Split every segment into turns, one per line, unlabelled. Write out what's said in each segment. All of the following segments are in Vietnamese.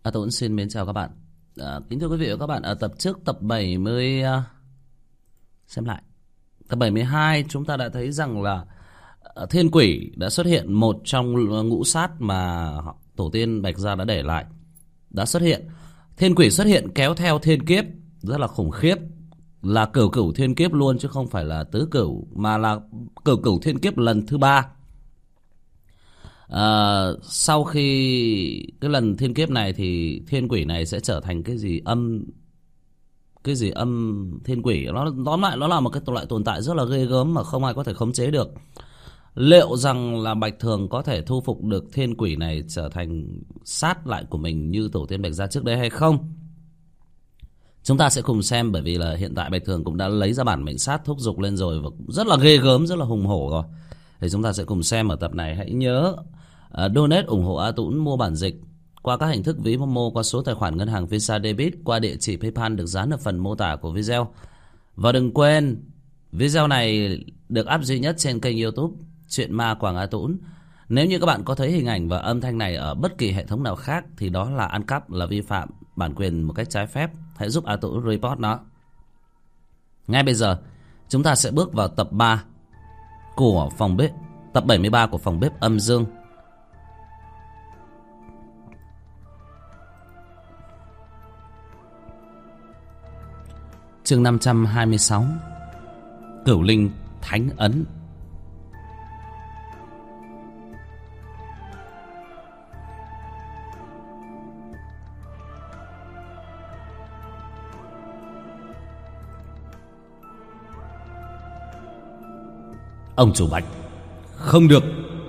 Tôi cũng xin mến chào các bạn. Kính thưa quý vị và các bạn, ở tập trước tập 70, xem lại tập 72, chúng ta đã thấy rằng là thiên quỷ đã xuất hiện, một trong ngũ sát mà tổ tiên Bạch Gia đã để lại đã xuất hiện. Thiên quỷ xuất hiện kéo theo thiên kiếp rất là khủng khiếp, là cửu cửu thiên kiếp luôn, chứ không phải là tứ cửu, mà là cửu cửu thiên kiếp lần thứ 3. Sau khi cái lần thiên kiếp này thì thiên quỷ này sẽ trở thành cái gì âm thiên quỷ. Nó tóm lại nó là một cái loại tồn tại rất là ghê gớm mà không ai có thể khống chế được. Liệu rằng là Bạch Thường có thể thu phục được thiên quỷ này trở thành sát lại của mình như tổ tiên Bạch Gia trước đây hay không? Chúng ta sẽ cùng xem, bởi vì là hiện tại Bạch Thường cũng đã lấy ra bản mệnh sát thúc giục lên rồi và cũng rất là ghê gớm, rất là hùng hổ rồi. Thì chúng ta sẽ cùng xem ở tập này. Hãy nhớ donate ủng hộ A Tũng mua bản dịch qua các hình thức ví Momo, qua số tài khoản ngân hàng Visa Debit, qua địa chỉ PayPal được dán ở phần mô tả của video. Và đừng quên, video này được up duy nhất trên kênh YouTube Chuyện Ma Quảng A Tũng. Nếu như các bạn có thấy hình ảnh và âm thanh này ở bất kỳ hệ thống nào khác thì đó là ăn cắp, là vi phạm bản quyền một cách trái phép. Hãy giúp A Tũng report nó. Ngay bây giờ chúng ta sẽ bước vào tập 3 của phòng bếp, tập 73 của phòng bếp âm dương. Chương 526, Cửu Linh Thánh Ấn. Ông chủ Bạch, không được.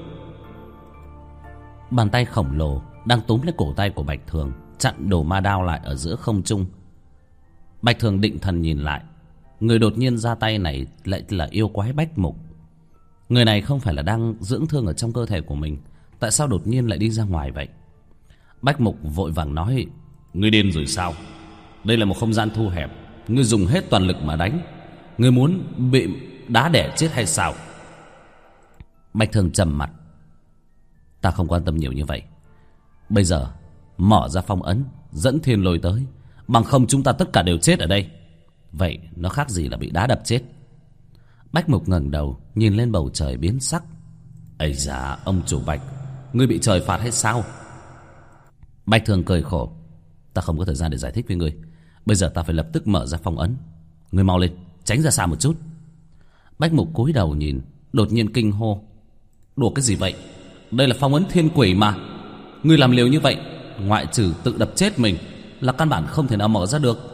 Bàn tay khổng lồ đang túm lấy cổ tay của Bạch Thường, chặn đồ ma đao lại ở giữa không trung. Bạch Thường định thần nhìn lại, người đột nhiên ra tay này lại là yêu quái Bách Mục. Người này không phải là đang dưỡng thương ở trong cơ thể của mình, tại sao đột nhiên lại đi ra ngoài vậy? Bách Mục vội vàng nói: Ngươi điên rồi sao? Đây là một không gian thu hẹp, ngươi dùng hết toàn lực mà đánh, ngươi muốn bị đá đẻ chết hay sao? Bạch Thường trầm mặt: Ta không quan tâm nhiều như vậy. Bây giờ mở ra phong ấn, dẫn thiên lôi tới, bằng không chúng ta tất cả đều chết ở đây. Vậy nó khác gì là bị đá đập chết? Bách Mục ngẩng đầu nhìn lên bầu trời biến sắc: Ây da, ông chủ Bạch, ngươi bị trời phạt hay sao? Bạch Thường cười khổ: Ta không có thời gian để giải thích với ngươi. Bây giờ ta phải lập tức mở ra phong ấn. Ngươi mau lên, tránh ra xa một chút. Bách Mục cúi đầu nhìn, đột nhiên kinh hô: Đùa cái gì vậy? Đây là phong ấn thiên quỷ mà. Ngươi làm liều như vậy, ngoại trừ tự đập chết mình, là căn bản không thể nào mở ra được.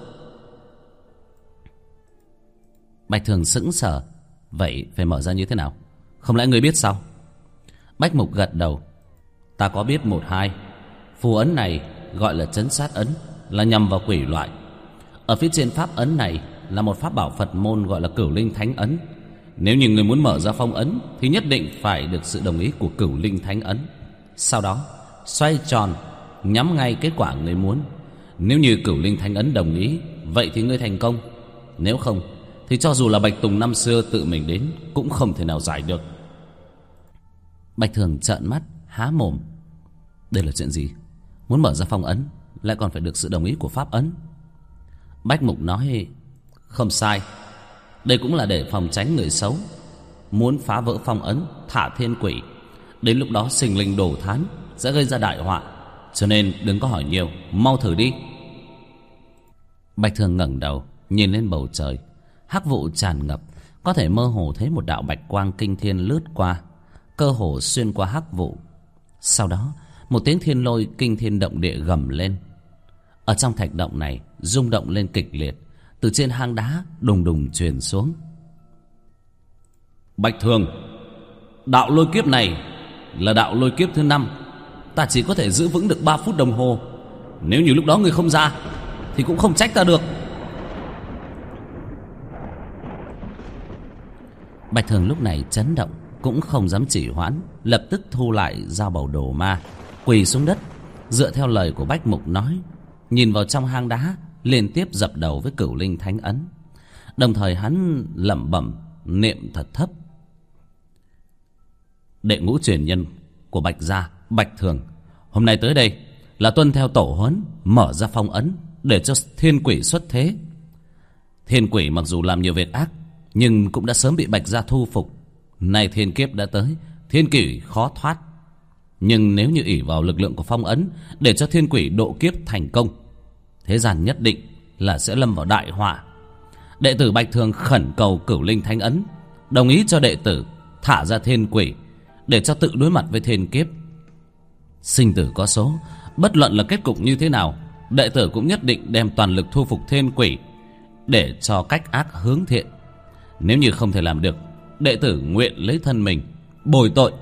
Bạch Thường sững sờ: Vậy phải mở ra như thế nào? Không lẽ ngươi biết sao? Bách Mục gật đầu: Ta có biết một hai. Phù ấn này gọi là trấn sát ấn, là nhằm vào quỷ loại. Ở phía trên pháp ấn này là một pháp bảo Phật môn gọi là Cửu Linh Thánh Ấn. Nếu như người muốn mở ra phong ấn thì nhất định phải được sự đồng ý của Cửu Linh Thánh Ấn. Sau đó xoay tròn, nhắm ngay kết quả người muốn. Nếu như Cửu Linh Thánh Ấn đồng ý, vậy thì ngươi thành công. Nếu không thì cho dù là Bạch Tùng năm xưa tự mình đến cũng không thể nào giải được. Bạch Thường trợn mắt há mồm: Đây là chuyện gì? Muốn mở ra phong ấn lại còn phải được sự đồng ý của pháp ấn. Bách Mục nói: Không sai, đây cũng là để phòng tránh người xấu muốn phá vỡ phong ấn, thả thiên quỷ. Đến lúc đó sinh linh đổ thán, sẽ gây ra đại họa. Cho nên đừng có hỏi nhiều, mau thử đi. Bạch Thường ngẩng đầu nhìn lên bầu trời, hắc vụ tràn ngập, có thể mơ hồ thấy một đạo bạch quang kinh thiên lướt qua, cơ hồ xuyên qua hắc vụ. Sau đó một tiếng thiên lôi kinh thiên động địa gầm lên. Ở trong thạch động này rung động lên kịch liệt, từ trên hang đá đùng đùng truyền xuống. Bạch Thường, đạo lôi kiếp này là đạo lôi kiếp thứ 5. Ta chỉ có thể giữ vững được 3 phút đồng hồ. Nếu như lúc đó ngươi không ra thì cũng không trách ta được. Bạch Thường lúc này chấn động, cũng không dám chỉ hoãn, lập tức thu lại dao bầu đồ ma, quỳ xuống đất, dựa theo lời của Bách Mục nói, nhìn vào trong hang đá, liên tiếp dập đầu với Cửu Linh Thánh Ấn. Đồng thời hắn lẩm bẩm niệm thật thấp: Đệ ngũ truyền nhân của Bạch Gia, Bạch Thường, hôm nay tới đây là tuân theo tổ huấn, mở ra phong ấn để cho thiên quỷ xuất thế. Thiên quỷ mặc dù làm nhiều việc ác, nhưng cũng đã sớm bị Bạch Gia thu phục. Nay thiên kiếp đã tới, thiên quỷ khó thoát. Nhưng nếu như ỷ vào lực lượng của phong ấn để cho thiên quỷ độ kiếp thành công, thế gian nhất định là sẽ lâm vào đại họa. Đệ tử Bạch Thường khẩn cầu Cửu Linh Thánh Ấn đồng ý cho đệ tử thả ra thiên quỷ để cho tự đối mặt với thiên kiếp. Sinh tử có số, bất luận là kết cục như thế nào, đệ tử cũng nhất định đem toàn lực thu phục thiên quỷ để cho cách ác hướng thiện. Nếu như không thể làm được, đệ tử nguyện lấy thân mình bồi tội.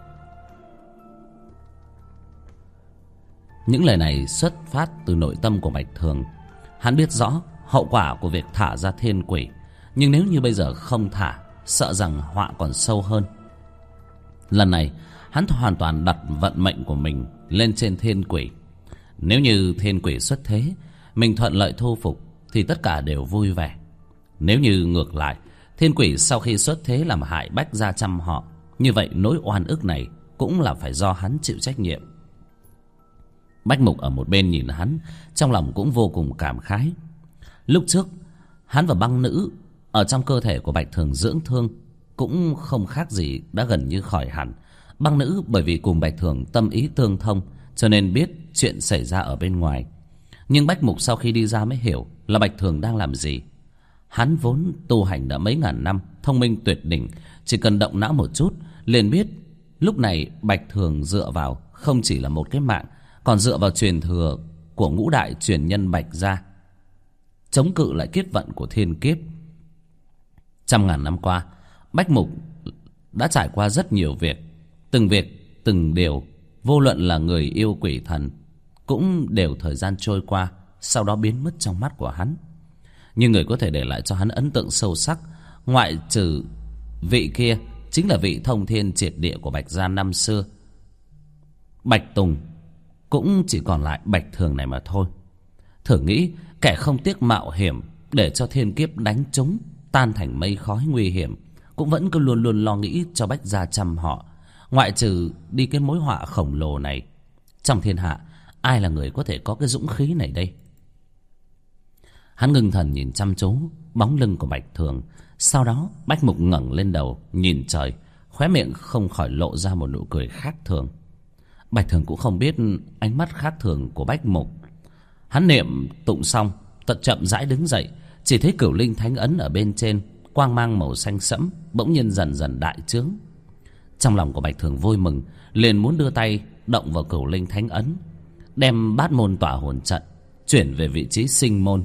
Những lời này xuất phát từ nội tâm của Bạch Thường. Hắn biết rõ hậu quả của việc thả ra thiên quỷ, nhưng nếu như bây giờ không thả, sợ rằng họa còn sâu hơn. Lần này hắn hoàn toàn đặt vận mệnh của mình lên trên thiên quỷ. Nếu như thiên quỷ xuất thế, mình thuận lợi thu phục thì tất cả đều vui vẻ. Nếu như ngược lại, thiên quỷ sau khi xuất thế làm hại Bách Gia trăm họ, như vậy nỗi oan ức này cũng là phải do hắn chịu trách nhiệm. Bách Mục ở một bên nhìn hắn, trong lòng cũng vô cùng cảm khái. Lúc trước hắn và băng nữ ở trong cơ thể của Bạch Thường dưỡng thương cũng không khác gì, đã gần như khỏi hẳn. Băng nữ bởi vì cùng Bạch Thường tâm ý tương thông, cho nên biết chuyện xảy ra ở bên ngoài. Nhưng Bách Mục sau khi đi ra mới hiểu là Bạch Thường đang làm gì. Hắn vốn tu hành đã mấy ngàn năm, thông minh tuyệt đỉnh, chỉ cần động não một chút liền biết lúc này Bạch Thường dựa vào không chỉ là một cái mạng, còn dựa vào truyền thừa của ngũ đại truyền nhân Bạch Gia, chống cự lại kiếp vận của thiên kiếp. Trăm ngàn năm qua, Bách Mục đã trải qua rất nhiều việc, từng điều, vô luận là người yêu quỷ thần, cũng đều thời gian trôi qua, sau đó biến mất trong mắt của hắn. Nhưng người có thể để lại cho hắn ấn tượng sâu sắc, ngoại trừ vị kia, chính là vị thông thiên triệt địa của Bạch Gia năm xưa, Bạch Tùng. Cũng chỉ còn lại Bạch Thường này mà thôi. Thử nghĩ, kẻ không tiếc mạo hiểm để cho thiên kiếp đánh trúng, tan thành mây khói nguy hiểm, cũng vẫn cứ luôn luôn lo nghĩ cho Bách Gia trăm họ. Ngoại trừ đi cái mối họa khổng lồ này, trong thiên hạ ai là người có thể có cái dũng khí này đây? Hắn ngưng thần nhìn chăm chú bóng lưng của Bạch Thường. Sau đó Bách Mục ngẩng lên đầu nhìn trời, khóe miệng không khỏi lộ ra một nụ cười khác thường. Bạch Thường cũng không biết ánh mắt khác thường của Bách Mục. Hắn niệm tụng xong, tận chậm rãi đứng dậy, chỉ thấy Cửu Linh Thánh Ấn ở bên trên, quang mang màu xanh sẫm bỗng nhiên dần dần đại trướng. Trong lòng của Bạch Thường vui mừng, liền muốn đưa tay động vào Cửu Linh Thánh Ấn, đem Bát Môn Tỏa Hồn Trận chuyển về vị trí Sinh Môn.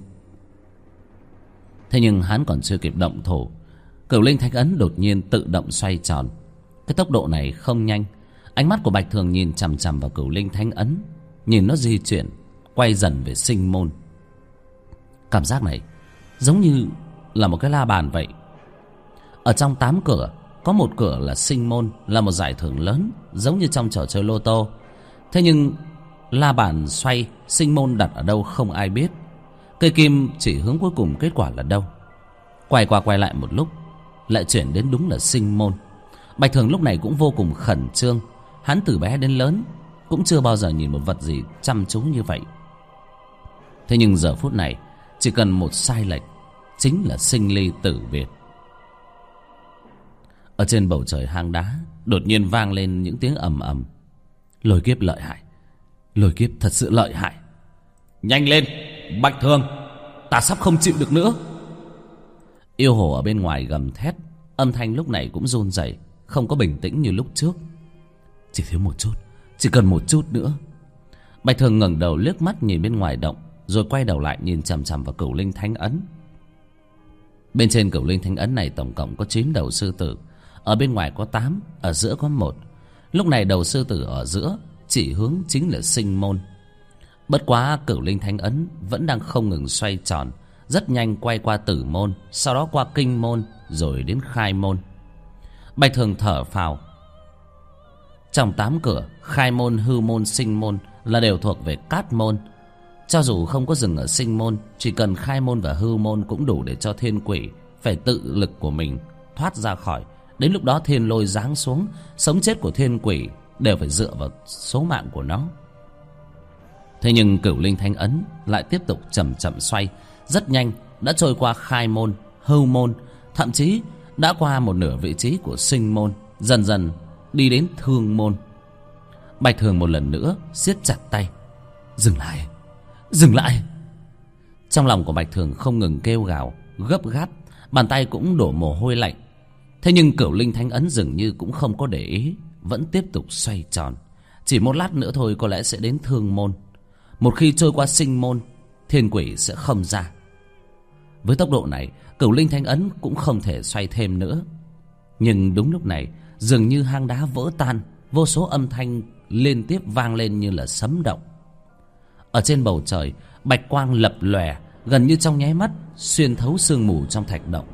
Thế nhưng hắn còn chưa kịp động thủ, Cửu Linh Thánh Ấn đột nhiên tự động xoay tròn. Cái tốc độ này không nhanh. Ánh mắt của Bạch Thường nhìn chằm chằm vào Cửu Linh Thánh Ấn, nhìn nó di chuyển, quay dần về Sinh Môn. Cảm giác này giống như là một cái la bàn vậy. Ở trong 8 cửa, có một cửa là Sinh Môn, là một giải thưởng lớn, giống như trong trò chơi lô tô. Thế nhưng la bàn xoay, Sinh Môn đặt ở đâu không ai biết. Cây kim chỉ hướng cuối cùng kết quả là đâu. Quay qua quay lại một lúc, lại chuyển đến đúng là Sinh Môn. Bạch Thường lúc này cũng vô cùng khẩn trương. Hắn từ bé đến lớn cũng chưa bao giờ nhìn một vật gì chăm chú như vậy. Thế nhưng giờ phút này, chỉ cần một sai lệch chính là sinh ly tử biệt. Ở trên bầu trời hang đá đột nhiên vang lên những tiếng ầm ầm. Lôi kiếp lợi hại, lôi kiếp thật sự lợi hại. Nhanh lên Bạch Thường, ta sắp không chịu được nữa. Yêu hồ ở bên ngoài gầm thét, âm thanh lúc này cũng run rẩy, không có bình tĩnh như lúc trước. Chỉ thiếu một chút, chỉ cần một chút nữa. Bạch Thường ngẩng đầu liếc mắt nhìn bên ngoài động, rồi quay đầu lại nhìn chằm chằm vào Cửu Linh Thánh Ấn. Bên trên Cửu Linh Thánh Ấn này tổng cộng có 9 đầu sư tử, ở bên ngoài có 8, ở giữa có 1. Lúc này đầu sư tử ở giữa chỉ hướng chính là Sinh Môn. Bất quá Cửu Linh Thánh Ấn vẫn đang không ngừng xoay tròn, rất nhanh quay qua Tử Môn, sau đó qua Kinh Môn, rồi đến Khai Môn. Bạch Thường thở phào. Trong 8 cửa, Khai Môn, Hư Môn, Sinh Môn là đều thuộc về Cát Môn. Cho dù không có dừng ở Sinh Môn, chỉ cần Khai Môn và Hư Môn cũng đủ để cho thiên quỷ phải tự lực của mình thoát ra khỏi. Đến lúc đó thiên lôi giáng xuống, sống chết của thiên quỷ đều phải dựa vào số mạng của nó. Thế nhưng Cửu Linh Thánh Ấn lại tiếp tục chậm chậm xoay. Rất nhanh đã trôi qua khai môn, hưu môn, thậm chí đã qua một nửa vị trí của sinh môn, dần dần đi đến thương môn. Bạch Thường một lần nữa siết chặt tay. Dừng lại, dừng lại. Trong lòng của Bạch Thường không ngừng kêu gào, gấp gáp, bàn tay cũng đổ mồ hôi lạnh. Thế nhưng Cửu Linh Thánh Ấn dường như cũng không có để ý, vẫn tiếp tục xoay tròn. Chỉ một lát nữa thôi có lẽ sẽ đến thương môn. Một khi trôi qua sinh môn, thiên quỷ sẽ không ra. Với tốc độ này, Cửu Linh Thánh Ấn cũng không thể xoay thêm nữa. Nhưng đúng lúc này, dường như hang đá vỡ tan, vô số âm thanh liên tiếp vang lên như là sấm động. Ở trên bầu trời, bạch quang lập lòe, gần như trong nháy mắt xuyên thấu sương mù trong thạch động.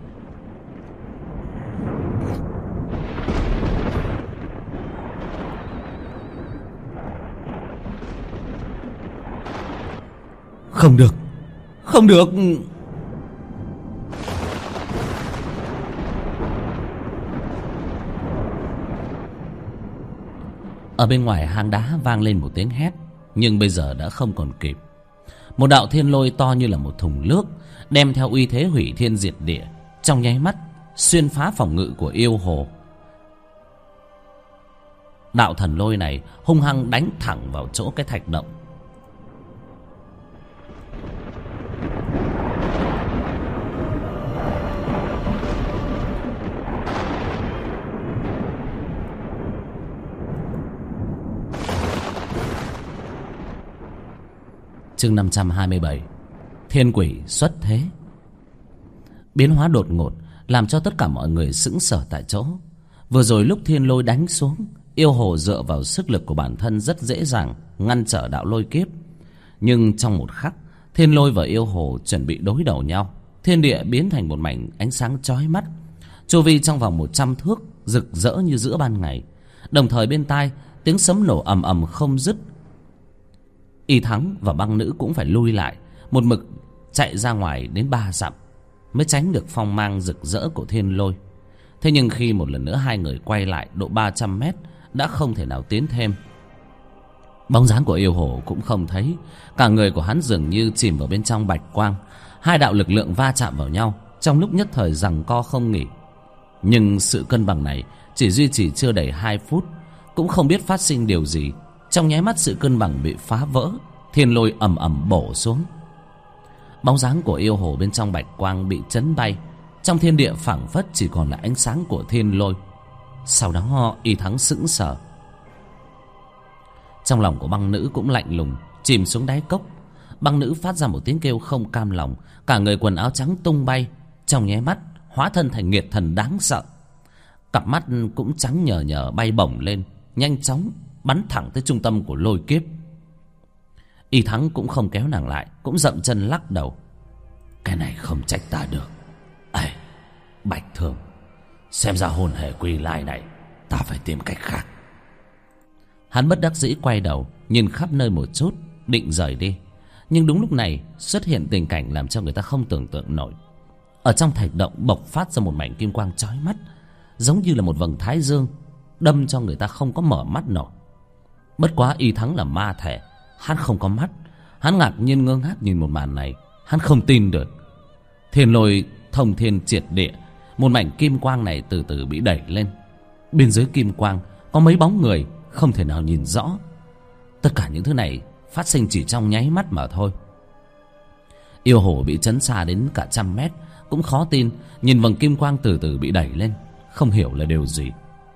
Không được, không được. Ở bên ngoài hang đá vang lên một tiếng hét, nhưng bây giờ đã không còn kịp. Một đạo thiên lôi to như là một thùng nước, đem theo uy thế hủy thiên diệt địa, trong nháy mắt xuyên phá phòng ngự của yêu hồ. Đạo thần lôi này hung hăng đánh thẳng vào chỗ cái thạch động. Chương 527. Thiên quỷ xuất thế. Biến hóa đột ngột làm cho tất cả mọi người sững sờ tại chỗ. Vừa rồi lúc thiên lôi đánh xuống, yêu hồ dựa vào sức lực của bản thân rất dễ dàng ngăn trở đạo lôi kiếp. Nhưng trong một khắc, thiên lôi và yêu hồ chuẩn bị đối đầu nhau. Thiên địa biến thành một mảnh ánh sáng chói mắt, chu vi trong vòng 100 thước rực rỡ như giữa ban ngày. Đồng thời bên tai tiếng sấm nổ ầm ầm không dứt. Y Thắng và băng nữ cũng phải lui lại, một mực chạy ra ngoài đến 3 dặm mới tránh được phong mang rực rỡ của thiên lôi. Thế nhưng khi một lần nữa hai người quay lại độ 300 mét đã không thể nào tiến thêm. Bóng dáng của yêu hồ cũng không thấy, cả người của hắn dường như chìm vào bên trong bạch quang. Hai đạo lực lượng va chạm vào nhau, trong lúc nhất thời giằng co không nghỉ. Nhưng sự cân bằng này chỉ duy trì chưa đầy 2 phút, cũng không biết phát sinh điều gì. Trong nháy mắt sự cân bằng bị phá vỡ, thiên lôi ầm ầm bổ xuống. Bóng dáng của yêu hồ bên trong bạch quang bị chấn bay, trong thiên địa phảng phất chỉ còn là ánh sáng của thiên lôi. Sau đó Y Thắng sững sờ. Trong lòng của băng nữ cũng lạnh lùng, chìm xuống đáy cốc. Băng nữ phát ra một tiếng kêu không cam lòng, cả người quần áo trắng tung bay, trong nháy mắt hóa thân thành nghiệt thần đáng sợ. Cặp mắt cũng trắng nhờ nhờ bay bổng lên, nhanh chóng bắn thẳng tới trung tâm của lôi kiếp. Y Thắng cũng không kéo nàng lại, cũng dậm chân lắc đầu. Cái này không trách ta được. Ê, Bạch Thường, xem ra hồn hệ quỷ lai này ta phải tìm cách khác. Hắn bất đắc dĩ quay đầu nhìn khắp nơi một chút, định rời đi. Nhưng đúng lúc này xuất hiện tình cảnh làm cho người ta không tưởng tượng nổi. Ở trong thạch động bộc phát ra một mảnh kim quang chói mắt, giống như là một vầng thái dương, đâm cho người ta không có mở mắt nổi. Bất quá Y Thắng là ma thể, hắn không có mắt. Hắn ngạc nhiên ngơ ngác nhìn một màn này, hắn không tin được. Thiên lôi thông thiên triệt địa, một mảnh kim quang này từ từ bị đẩy lên. Bên dưới kim quang có mấy bóng người không thể nào nhìn rõ. Tất cả những thứ này phát sinh chỉ trong nháy mắt mà thôi. Yêu hồ bị chấn xa đến cả 100 mét cũng khó tin, nhìn vầng kim quang từ từ bị đẩy lên, không hiểu là điều gì.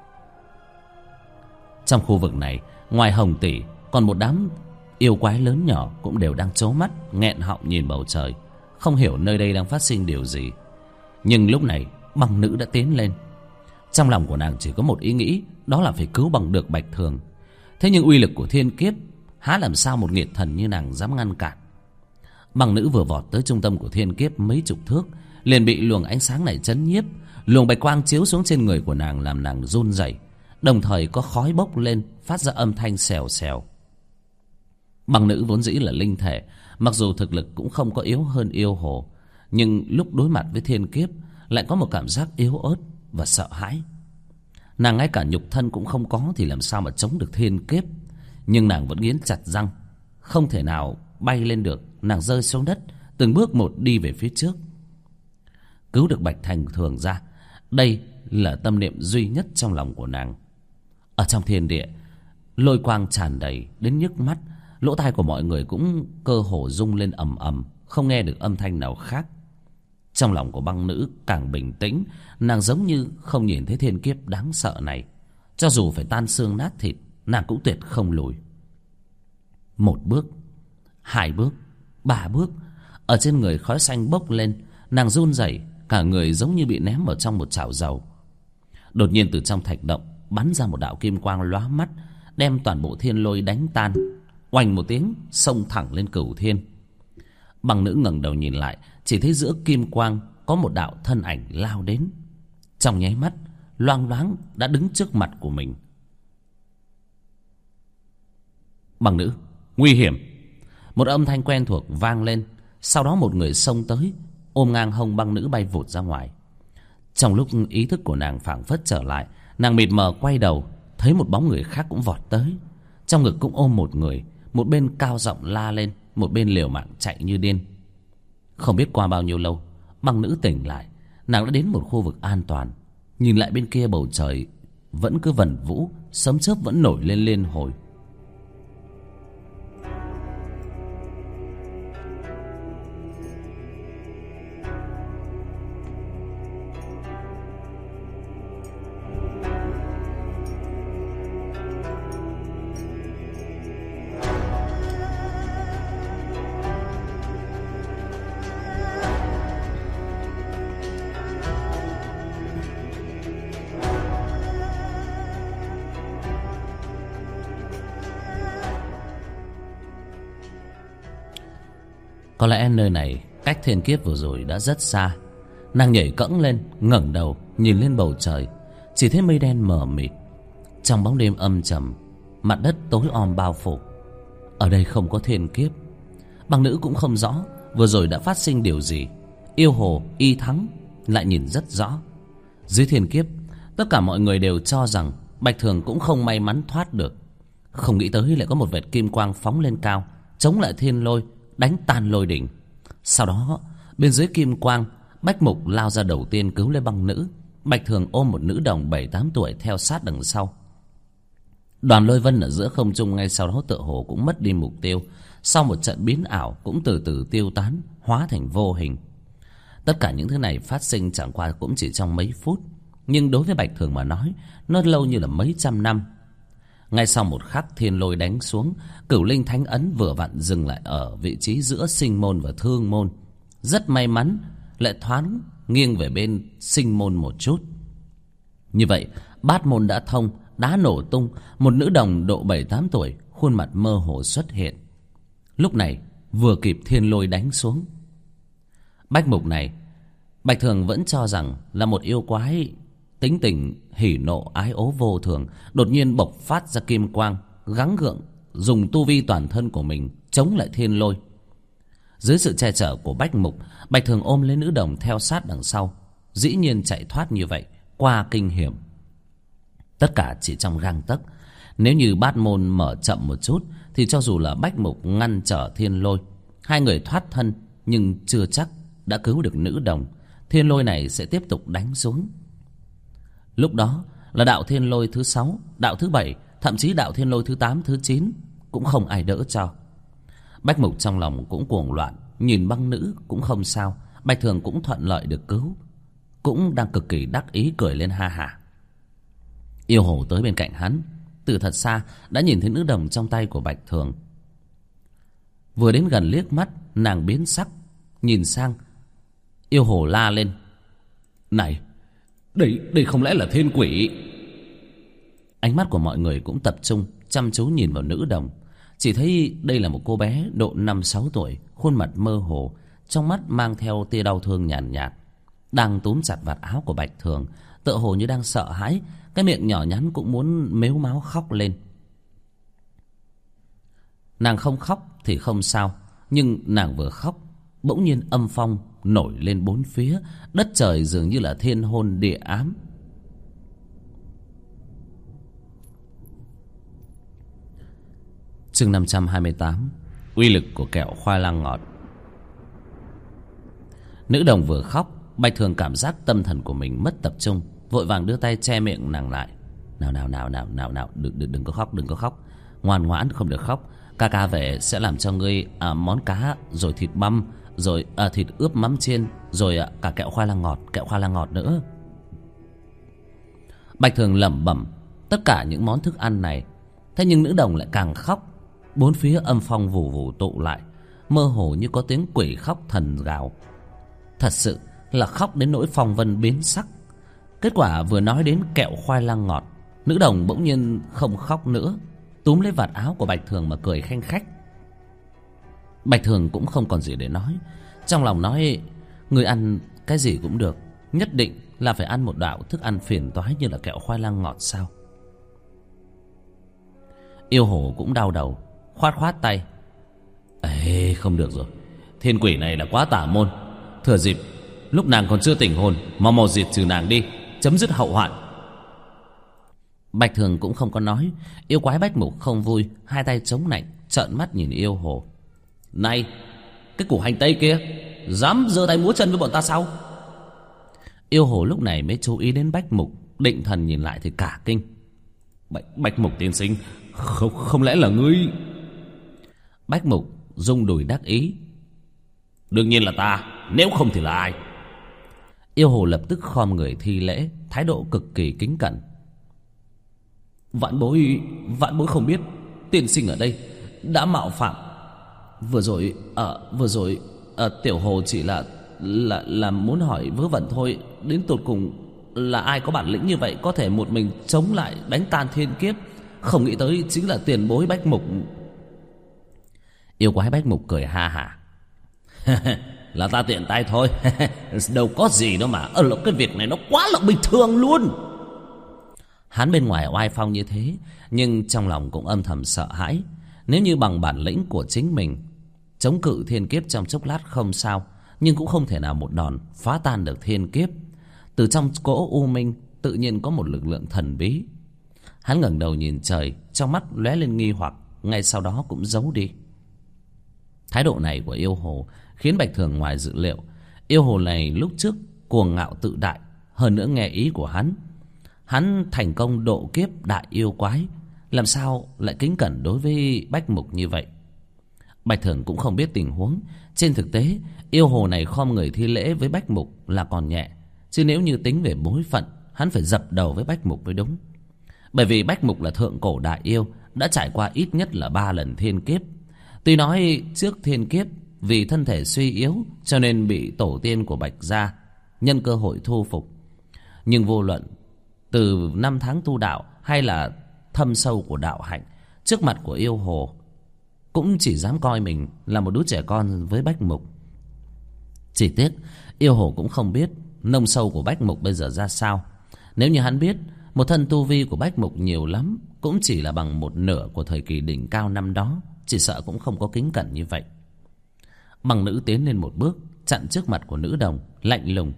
Trong khu vực này, ngoài Hồng Tỷ, còn một đám yêu quái lớn nhỏ cũng đều đang trố mắt, nghẹn họng nhìn bầu trời, không hiểu nơi đây đang phát sinh điều gì. Nhưng lúc này băng nữ đã tiến lên. Trong lòng của nàng chỉ có một ý nghĩ, đó là phải cứu bằng được Bạch Thường. Thế nhưng uy lực của thiên kiếp há làm sao một nghiệt thần như nàng dám ngăn cản. Băng nữ vừa vọt tới trung tâm của thiên kiếp mấy chục thước, liền bị luồng ánh sáng này chấn nhiếp. Luồng bạch quang chiếu xuống trên người của nàng làm nàng run rẩy, đồng thời có khói bốc lên phát ra âm thanh xèo xèo. Băng nữ vốn dĩ là linh thể, mặc dù thực lực cũng không có yếu hơn yêu hồ, nhưng lúc đối mặt với thiên kiếp lại có một cảm giác yếu ớt và sợ hãi. Nàng ngay cả nhục thân cũng không có thì làm sao mà chống được thiên kiếp. Nhưng nàng vẫn nghiến chặt răng, không thể nào bay lên được. Nàng rơi xuống đất, từng bước một đi về phía trước. Cứu được Bạch Thành Thường ra, đây là tâm niệm duy nhất trong lòng của nàng. Ở trong thiên địa, lôi quang tràn đầy đến nhức mắt, lỗ tai của mọi người cũng cơ hồ rung lên ầm ầm, không nghe được âm thanh nào khác. Trong lòng của băng nữ càng bình tĩnh, nàng giống như không nhìn thấy thiên kiếp đáng sợ này. Cho dù phải tan xương nát thịt, nàng cũng tuyệt không lùi. 1 bước, 2 bước, 3 bước, ở trên người khói xanh bốc lên, nàng run rẩy, cả người giống như bị ném vào trong một chảo dầu. Đột nhiên từ trong thạch động bắn ra một đạo kim quang lóa mắt, đem toàn bộ thiên lôi đánh tan. Oanh một tiếng, xông thẳng lên cửu thiên. Băng nữ ngẩng đầu nhìn lại, chỉ thấy giữa kim quang có một đạo thân ảnh lao đến. Trong nháy mắt, loang loáng đã đứng trước mặt của mình. Băng nữ, nguy hiểm! Một âm thanh quen thuộc vang lên. Sau đó một người xông tới, ôm ngang hông băng nữ bay vụt ra ngoài. Trong lúc ý thức của nàng phảng phất trở lại, nàng mịt mờ quay đầu, thấy một bóng người khác cũng vọt tới. Trong ngực cũng ôm một người, một bên cao giọng la lên, một bên liều mạng chạy như điên. Không biết qua bao nhiêu lâu, băng nữ tỉnh lại. Nàng đã đến một khu vực an toàn. Nhìn lại bên kia, bầu trời vẫn cứ vần vũ, sấm chớp vẫn nổi lên liên hồi. Có lẽ nơi này cách thiên kiếp vừa rồi đã rất xa. Nàng nhảy cẫng lên, ngẩng đầu nhìn lên bầu trời, chỉ thấy mây đen mờ mịt. Trong bóng đêm âm trầm, mặt đất tối om bao phủ. Ở đây không có thiên kiếp. Băng nữ cũng không rõ vừa rồi đã phát sinh điều gì. Yêu hồ y thắng lại nhìn rất rõ. Dưới thiên kiếp, tất cả mọi người đều cho rằng Bạch Thường cũng không may mắn thoát được. Không nghĩ tới lại có một vệt kim quang phóng lên cao, chống lại thiên lôi, đánh tan lôi đỉnh. Sau đó bên dưới kim quang, Bách Mục lao ra đầu tiên cứu lấy băng nữ. Bạch Thường ôm một nữ đồng 7-8 tuổi theo sát đằng sau. Đoàn lôi vân ở giữa không trung ngay sau đó tựa hồ cũng mất đi mục tiêu. Sau một trận biến ảo cũng từ từ tiêu tán, hóa thành vô hình. Tất cả những thứ này phát sinh chẳng qua cũng chỉ trong mấy phút, nhưng đối với Bạch Thường mà nói, nó lâu như là mấy trăm năm. Ngay sau một khắc thiên lôi đánh xuống, Cửu Linh Thánh Ấn vừa vặn dừng lại ở vị trí giữa sinh môn và thương môn. Rất may mắn lại thoáng nghiêng về bên sinh môn một chút. Như vậy bát môn đã thông, đá nổ tung. Một nữ đồng độ 7-8 tuổi, khuôn mặt mơ hồ xuất hiện. Lúc này vừa kịp thiên lôi đánh xuống. Bách Mục này Bạch Thường vẫn cho rằng là một yêu quái tính tình hỉ nộ ái ố vô thường, đột nhiên bộc phát ra kim quang, gắng gượng dùng tu vi toàn thân của mình chống lại thiên lôi. Dưới sự che chở của Bách Mục, Bạch Thường ôm lấy nữ đồng theo sát đằng sau, dĩ nhiên chạy thoát như vậy qua kinh hiểm. Tất cả chỉ trong gang tấc. Nếu như bát môn mở chậm một chút thì cho dù là Bách Mục ngăn trở thiên lôi, hai người thoát thân, nhưng chưa chắc đã cứu được nữ đồng. Thiên lôi này sẽ tiếp tục đánh xuống. Lúc đó là đạo thiên lôi thứ 6, đạo thứ 7, thậm chí đạo thiên lôi thứ 8, thứ 9 cũng không ai đỡ cho. Bách Mục trong lòng cũng cuồng loạn, nhìn băng nữ cũng không sao, Bạch Thường cũng thuận lợi được cứu, cũng đang cực kỳ đắc ý cười lên ha hả. Yêu hồ tới bên cạnh hắn, từ thật xa đã nhìn thấy nữ đồng trong tay của Bạch Thường. Vừa đến gần liếc mắt, nàng biến sắc, nhìn sang. Yêu hồ la lên: "Này, đây không lẽ là thiên quỷ?" Ánh mắt của mọi người cũng tập trung chăm chú nhìn vào nữ đồng. Chỉ thấy đây là một cô bé độ 5-6 tuổi, khuôn mặt mơ hồ, trong mắt mang theo tia đau thương nhàn nhạt, đang túm chặt vạt áo của Bạch Thường, tựa hồ như đang sợ hãi. Cái miệng nhỏ nhắn cũng muốn mếu máo khóc lên. Nàng không khóc thì không sao, nhưng nàng vừa khóc, bỗng nhiên âm phong nổi lên bốn phía, đất trời dường như là thiên hôn địa ám. Chương 528, uy lực của kẹo khoai lang ngọt. Nữ đồng vừa khóc, Bạch Thường cảm giác tâm thần của mình mất tập trung, vội vàng đưa tay che miệng nàng lại. Nào, đừng có khóc, đừng có khóc. Ngoan ngoãn, không được khóc. Ca ca về sẽ làm cho ngươi món cá, rồi thịt băm, rồi thịt ướp mắm chiên, rồi cả kẹo khoai lang ngọt nữa. Bạch Thường lẩm bẩm tất cả những món thức ăn này. Thế nhưng nữ đồng lại càng khóc. Bốn phía âm phong vù vù tụ lại, mơ hồ như có tiếng quỷ khóc thần gào. Thật sự là khóc đến nỗi phong vân biến sắc. Kết quả vừa nói đến kẹo khoai lang ngọt, nữ đồng bỗng nhiên không khóc nữa, túm lấy vạt áo của Bạch Thường mà cười khanh khách. Bạch Thường cũng không còn gì để nói, trong lòng nói: người ăn cái gì cũng được, nhất định là phải ăn một đạo thức ăn phiền toái như là kẹo khoai lang ngọt sao? Yêu hồ cũng đau đầu, khoát khoát tay: ê, không được rồi, thiên quỷ này là quá tà môn. Thừa dịp lúc nàng còn chưa tỉnh hồn, mau diệt trừ nàng đi, chấm dứt hậu hoạn. Bạch Thường cũng không có nói. Yêu quái Bách Mục không vui, hai tay chống nạnh, trợn mắt nhìn yêu hồ: này, cái củ hành tây kia, dám giơ tay múa chân với bọn ta sao? Yêu hồ lúc này mới chú ý đến Bách Mục, định thần nhìn lại thì cả kinh: Bách Mục tiên sinh, không lẽ là ngươi? Bách Mục rung đùi đắc ý: đương nhiên là ta, nếu không thì là ai? Yêu hồ lập tức khom người thi lễ, thái độ cực kỳ kính cẩn: vãn bối không biết tiên sinh ở đây đã mạo phạm. Vừa rồi tiểu hồ chỉ là muốn hỏi vớ vẩn thôi. Đến tột cùng là ai có bản lĩnh như vậy, có thể một mình chống lại đánh tan thiên kiếp? Không nghĩ tới chính là tiền bối Bách Mục. Yêu quái Bách Mục cười ha hả: là ta tiện tay thôi. Đâu có gì đâu mà. Cái việc này nó quá là bình thường luôn. Hắn bên ngoài oai phong như thế, nhưng trong lòng cũng âm thầm sợ hãi. Nếu như bằng bản lĩnh của chính mình chống cự thiên kiếp trong chốc lát không sao, nhưng cũng không thể nào một đòn phá tan được thiên kiếp. Từ trong cỗ u minh tự nhiên có một lực lượng thần bí. Hắn ngẩng đầu nhìn trời, trong mắt lóe lên nghi hoặc, ngay sau đó cũng giấu đi. Thái độ này của yêu hồ khiến Bạch Thường ngoài dự liệu. Yêu hồ này lúc trước cuồng ngạo tự đại, hơn nữa nghe ý của hắn thành công độ kiếp đại yêu quái, làm sao lại kính cẩn đối với Bách Mục như vậy? Bạch Thường cũng không biết tình huống. Trên thực tế, yêu hồ này khom người thi lễ với Bách Mục là còn nhẹ, chứ nếu như tính về bối phận, hắn phải dập đầu với Bách Mục mới đúng. Bởi vì Bách Mục là thượng cổ đại yêu, đã trải qua ít nhất là 3 lần thiên kiếp. Tuy nói trước thiên kiếp vì thân thể suy yếu cho nên bị tổ tiên của Bạch gia nhân cơ hội thu phục, nhưng vô luận từ năm tháng tu đạo hay là thâm sâu của đạo hạnh, trước mặt của yêu hồ cũng chỉ dám coi mình là một đứa trẻ con với Bách Mục. Chỉ tiếc yêu hồ cũng không biết nông sâu của Bách Mục bây giờ ra sao. Nếu như hắn biết, một thân tu vi của Bách Mục nhiều lắm cũng chỉ là bằng một nửa của thời kỳ đỉnh cao năm đó, chỉ sợ cũng không có kính cẩn như vậy. Bằng nữ tiến lên một bước, chặn trước mặt của nữ đồng, lạnh lùng: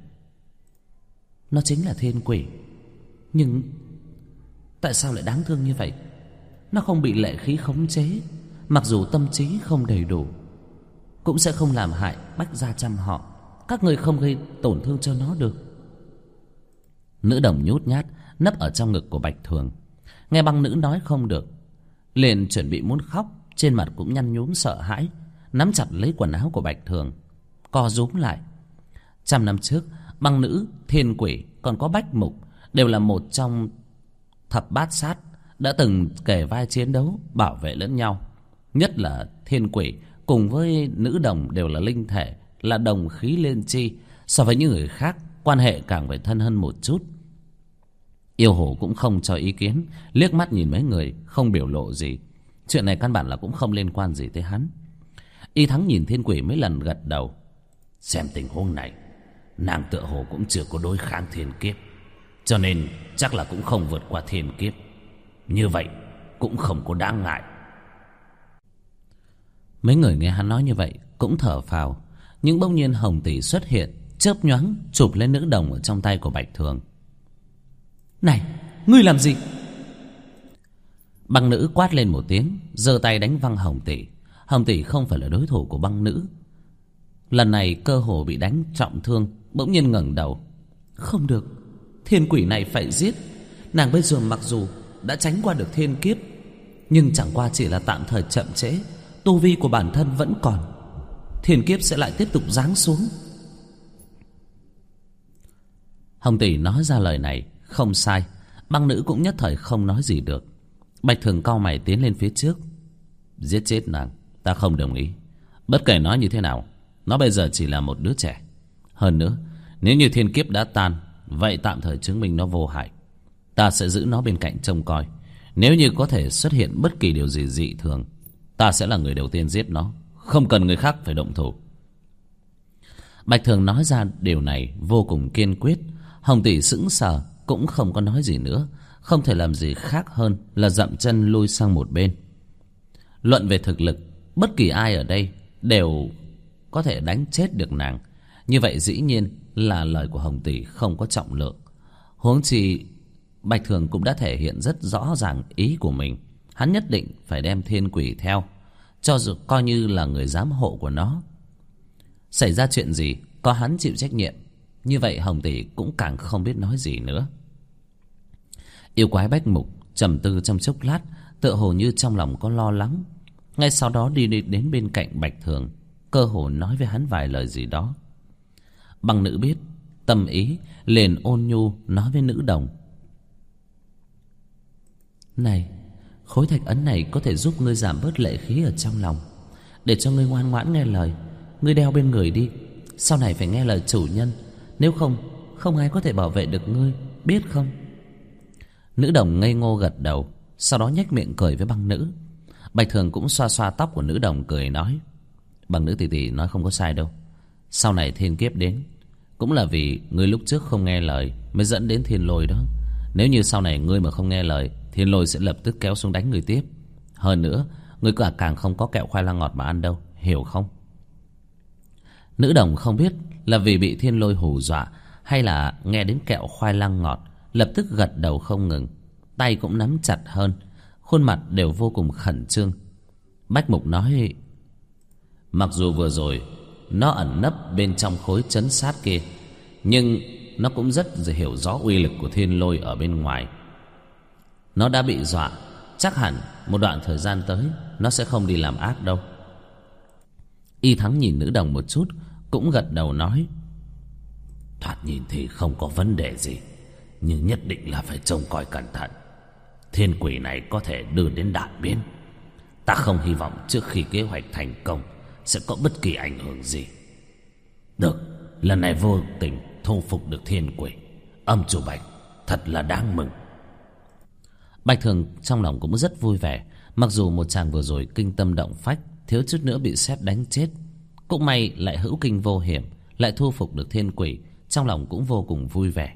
nó chính là thiên quỷ, nhưng tại sao lại đáng thương như vậy? Nó không bị lệ khí khống chế, mặc dù tâm trí không đầy đủ, cũng sẽ không làm hại Bách gia trăm họ. Các người không gây tổn thương cho nó được. Nữ đồng nhút nhát nấp ở trong ngực của Bạch Thường. Nghe băng nữ nói không được, liền chuẩn bị muốn khóc, trên mặt cũng nhăn nhúm sợ hãi, nắm chặt lấy quần áo của Bạch Thường, co rúm lại. 100 năm trước, băng nữ, thiên quỷ còn có Bách Mục đều là một trong thập bát sát, đã từng kề vai chiến đấu bảo vệ lẫn nhau. Nhất là thiên quỷ cùng với nữ đồng đều là linh thể, là đồng khí liên chi, so với những người khác quan hệ càng phải thân hơn một chút. Yêu hồ cũng không cho ý kiến, liếc mắt nhìn mấy người không biểu lộ gì. Chuyện này căn bản là cũng không liên quan gì tới hắn. Y Thắng nhìn thiên quỷ mấy lần gật đầu: xem tình huống này, nàng tựa hồ cũng chưa có đối kháng thiên kiếp, cho nên chắc là cũng không vượt qua thiên kiếp. Như vậy cũng không có đáng ngại. Mấy người nghe hắn nói như vậy cũng thở phào. Nhưng bỗng nhiên hồng tỷ xuất hiện, chớp nhoáng chụp lên nữ đồng ở trong tay của Bạch Thường. Này, ngươi làm gì? Băng nữ quát lên một tiếng, giơ tay đánh văng hồng tỷ. Hồng tỷ không phải là đối thủ của băng nữ. Lần này cơ hồ bị đánh trọng thương, bỗng nhiên ngẩng đầu. Không được, thiên quỷ này phải giết. Nàng bây giờ mặc dù đã tránh qua được thiên kiếp, nhưng chẳng qua chỉ là tạm thời chậm trễ. Tu vi của bản thân vẫn còn, thiên kiếp sẽ lại tiếp tục giáng xuống. Hồng tỷ nói ra lời này không sai. Băng nữ cũng nhất thời không nói gì được. Bạch Thường cau mày tiến lên phía trước. Giết chết nàng ta không đồng ý. Bất kể nói như thế nào, nó bây giờ chỉ là một đứa trẻ. Hơn nữa, nếu như thiên kiếp đã tan, vậy tạm thời chứng minh nó vô hại. Ta sẽ giữ nó bên cạnh trông coi. Nếu như có thể xuất hiện bất kỳ điều gì dị thường, ta sẽ là người đầu tiên giết nó, không cần người khác phải động thủ. Bạch Thường nói ra điều này vô cùng kiên quyết. Hồng tỷ sững sờ, cũng không có nói gì nữa. Không thể làm gì khác hơn là dậm chân lui sang một bên. Luận về thực lực, bất kỳ ai ở đây đều có thể đánh chết được nàng. Như vậy dĩ nhiên là lời của Hồng tỷ không có trọng lượng. Huống chi Bạch Thường cũng đã thể hiện rất rõ ràng ý của mình. Hắn nhất định phải đem thiên quỷ theo, cho dù coi như là người giám hộ của nó. Xảy ra chuyện gì có hắn chịu trách nhiệm. Như vậy Hồng tỷ cũng càng không biết nói gì nữa. Yêu quái Bách Mục trầm tư trong chốc lát, tựa hồ như trong lòng có lo lắng. Ngay sau đó đi đến bên cạnh Bạch Thường, cơ hồ nói với hắn vài lời gì đó. Băng nữ biết tâm ý, liền ôn nhu nói với nữ đồng. Này, khối thạch ấn này có thể giúp ngươi giảm bớt lệ khí ở trong lòng, để cho ngươi ngoan ngoãn nghe lời. Ngươi đeo bên người đi, sau này phải nghe lời chủ nhân. Nếu không, không ai có thể bảo vệ được ngươi, biết không? Nữ đồng ngây ngô gật đầu, sau đó nhếch miệng cười với băng nữ. Bạch Thường cũng xoa xoa tóc của nữ đồng cười nói. Băng nữ tỷ tỷ nói không có sai đâu. Sau này thiên kiếp đến cũng là vì ngươi lúc trước không nghe lời mới dẫn đến thiên lôi đó. Nếu như sau này ngươi mà không nghe lời, thiên lôi sẽ lập tức kéo xuống đánh người tiếp. Hơn nữa, ngươi càng không có kẹo khoai lang ngọt mà ăn đâu, hiểu không? Nữ đồng không biết là vì bị thiên lôi hù dọa hay là nghe đến kẹo khoai lang ngọt, lập tức gật đầu không ngừng, tay cũng nắm chặt hơn, khuôn mặt đều vô cùng khẩn trương. Bách Mục nói, mặc dù vừa rồi nó ẩn nấp bên trong khối trấn sát kia, nhưng nó cũng rất hiểu rõ uy lực của thiên lôi ở bên ngoài. Nó đã bị dọa, chắc hẳn một đoạn thời gian tới nó sẽ không đi làm ác đâu. Y Thắng nhìn nữ đồng một chút, cũng gật đầu nói, thoạt nhìn thì không có vấn đề gì, nhưng nhất định là phải trông coi cẩn thận. Thiên quỷ này có thể đưa đến đại biến. Ta không hy vọng trước khi kế hoạch thành công sẽ có bất kỳ ảnh hưởng gì. Được, lần này vô tình thu phục được thiên quỷ, âm chủ Bạch thật là đáng mừng. Bạch Thường trong lòng cũng rất vui vẻ. Mặc dù một chàng vừa rồi kinh tâm động phách, thiếu chút nữa bị sét đánh chết, cũng may lại hữu kinh vô hiểm, lại thu phục được thiên quỷ. Trong lòng cũng vô cùng vui vẻ.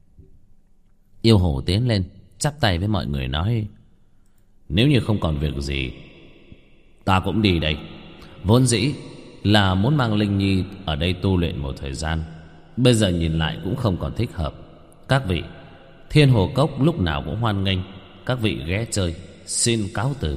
Yêu hổ tiến lên chắp tay với mọi người nói, nếu như không còn việc gì, ta cũng đi đây. Vốn dĩ là muốn mang Linh Nhi ở đây tu luyện một thời gian, bây giờ nhìn lại cũng không còn thích hợp. Các vị, Thiên Hồ Cốc lúc nào cũng hoan nghênh các vị ghé chơi. Xin cáo từ.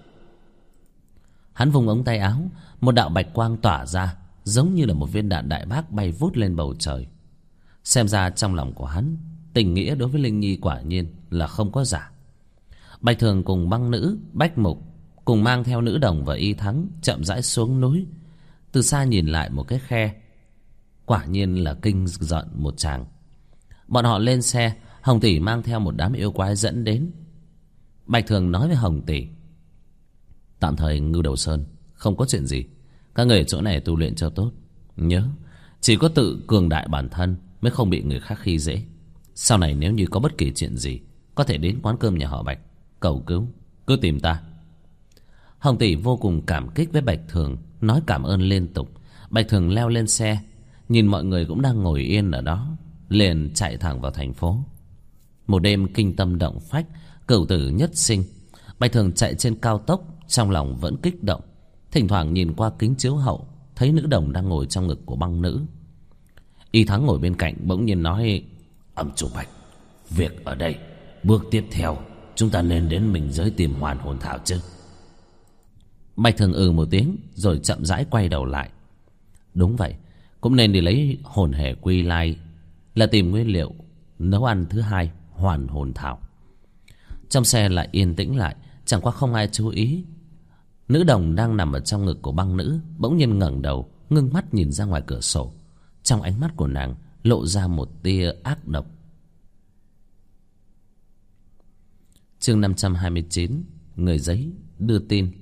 Hắn vùng ống tay áo, một đạo bạch quang tỏa ra, giống như là một viên đạn đại bác bay vút lên bầu trời. Xem ra trong lòng của hắn, tình nghĩa đối với Linh Nhi quả nhiên là không có giả. Bạch Thường cùng băng nữ Bách Mục cùng mang theo nữ đồng và Y Thắng chậm rãi xuống núi. Từ xa nhìn lại một cái khe, quả nhiên là kinh giận một tràng. Bọn họ lên xe, Hồng tỷ mang theo một đám yêu quái dẫn đến. Bạch Thường nói với Hồng tỷ, tạm thời Ngưu Đầu Sơn không có chuyện gì, các người ở chỗ này tu luyện cho tốt. Nhớ, chỉ có tự cường đại bản thân mới không bị người khác khi dễ. Sau này nếu như có bất kỳ chuyện gì, có thể đến quán cơm nhà họ Bạch cầu cứu, cứ tìm ta. Hồng tỷ vô cùng cảm kích với Bạch Thường, nói cảm ơn liên tục. Bạch Thường leo lên xe, nhìn mọi người cũng đang ngồi yên ở đó, liền chạy thẳng vào thành phố. Một đêm kinh tâm động phách, cửu tử nhất sinh. Bạch Thường chạy trên cao tốc, trong lòng vẫn kích động. Thỉnh thoảng nhìn qua kính chiếu hậu, thấy nữ đồng đang ngồi trong ngực của băng nữ. Y Thắng ngồi bên cạnh bỗng nhiên nói, âm chủ Bạch, việc ở đây, bước tiếp theo chúng ta nên đến mình giới tìm hoàn hồn thảo chứ. Bạch Thường một tiếng rồi chậm rãi quay đầu lại. Đúng vậy, cũng nên đi lấy hồn hề quy lai, là tìm nguyên liệu nấu ăn thứ hai, hoàn hồn thảo. Trong xe lại yên tĩnh lại, chẳng qua không ai chú ý. Nữ đồng đang nằm ở trong ngực của băng nữ bỗng nhiên ngẩng đầu, ngưng mắt nhìn ra ngoài cửa sổ. Trong ánh mắt của nàng lộ ra một tia ác độc. Chương 529, người giấy đưa tin.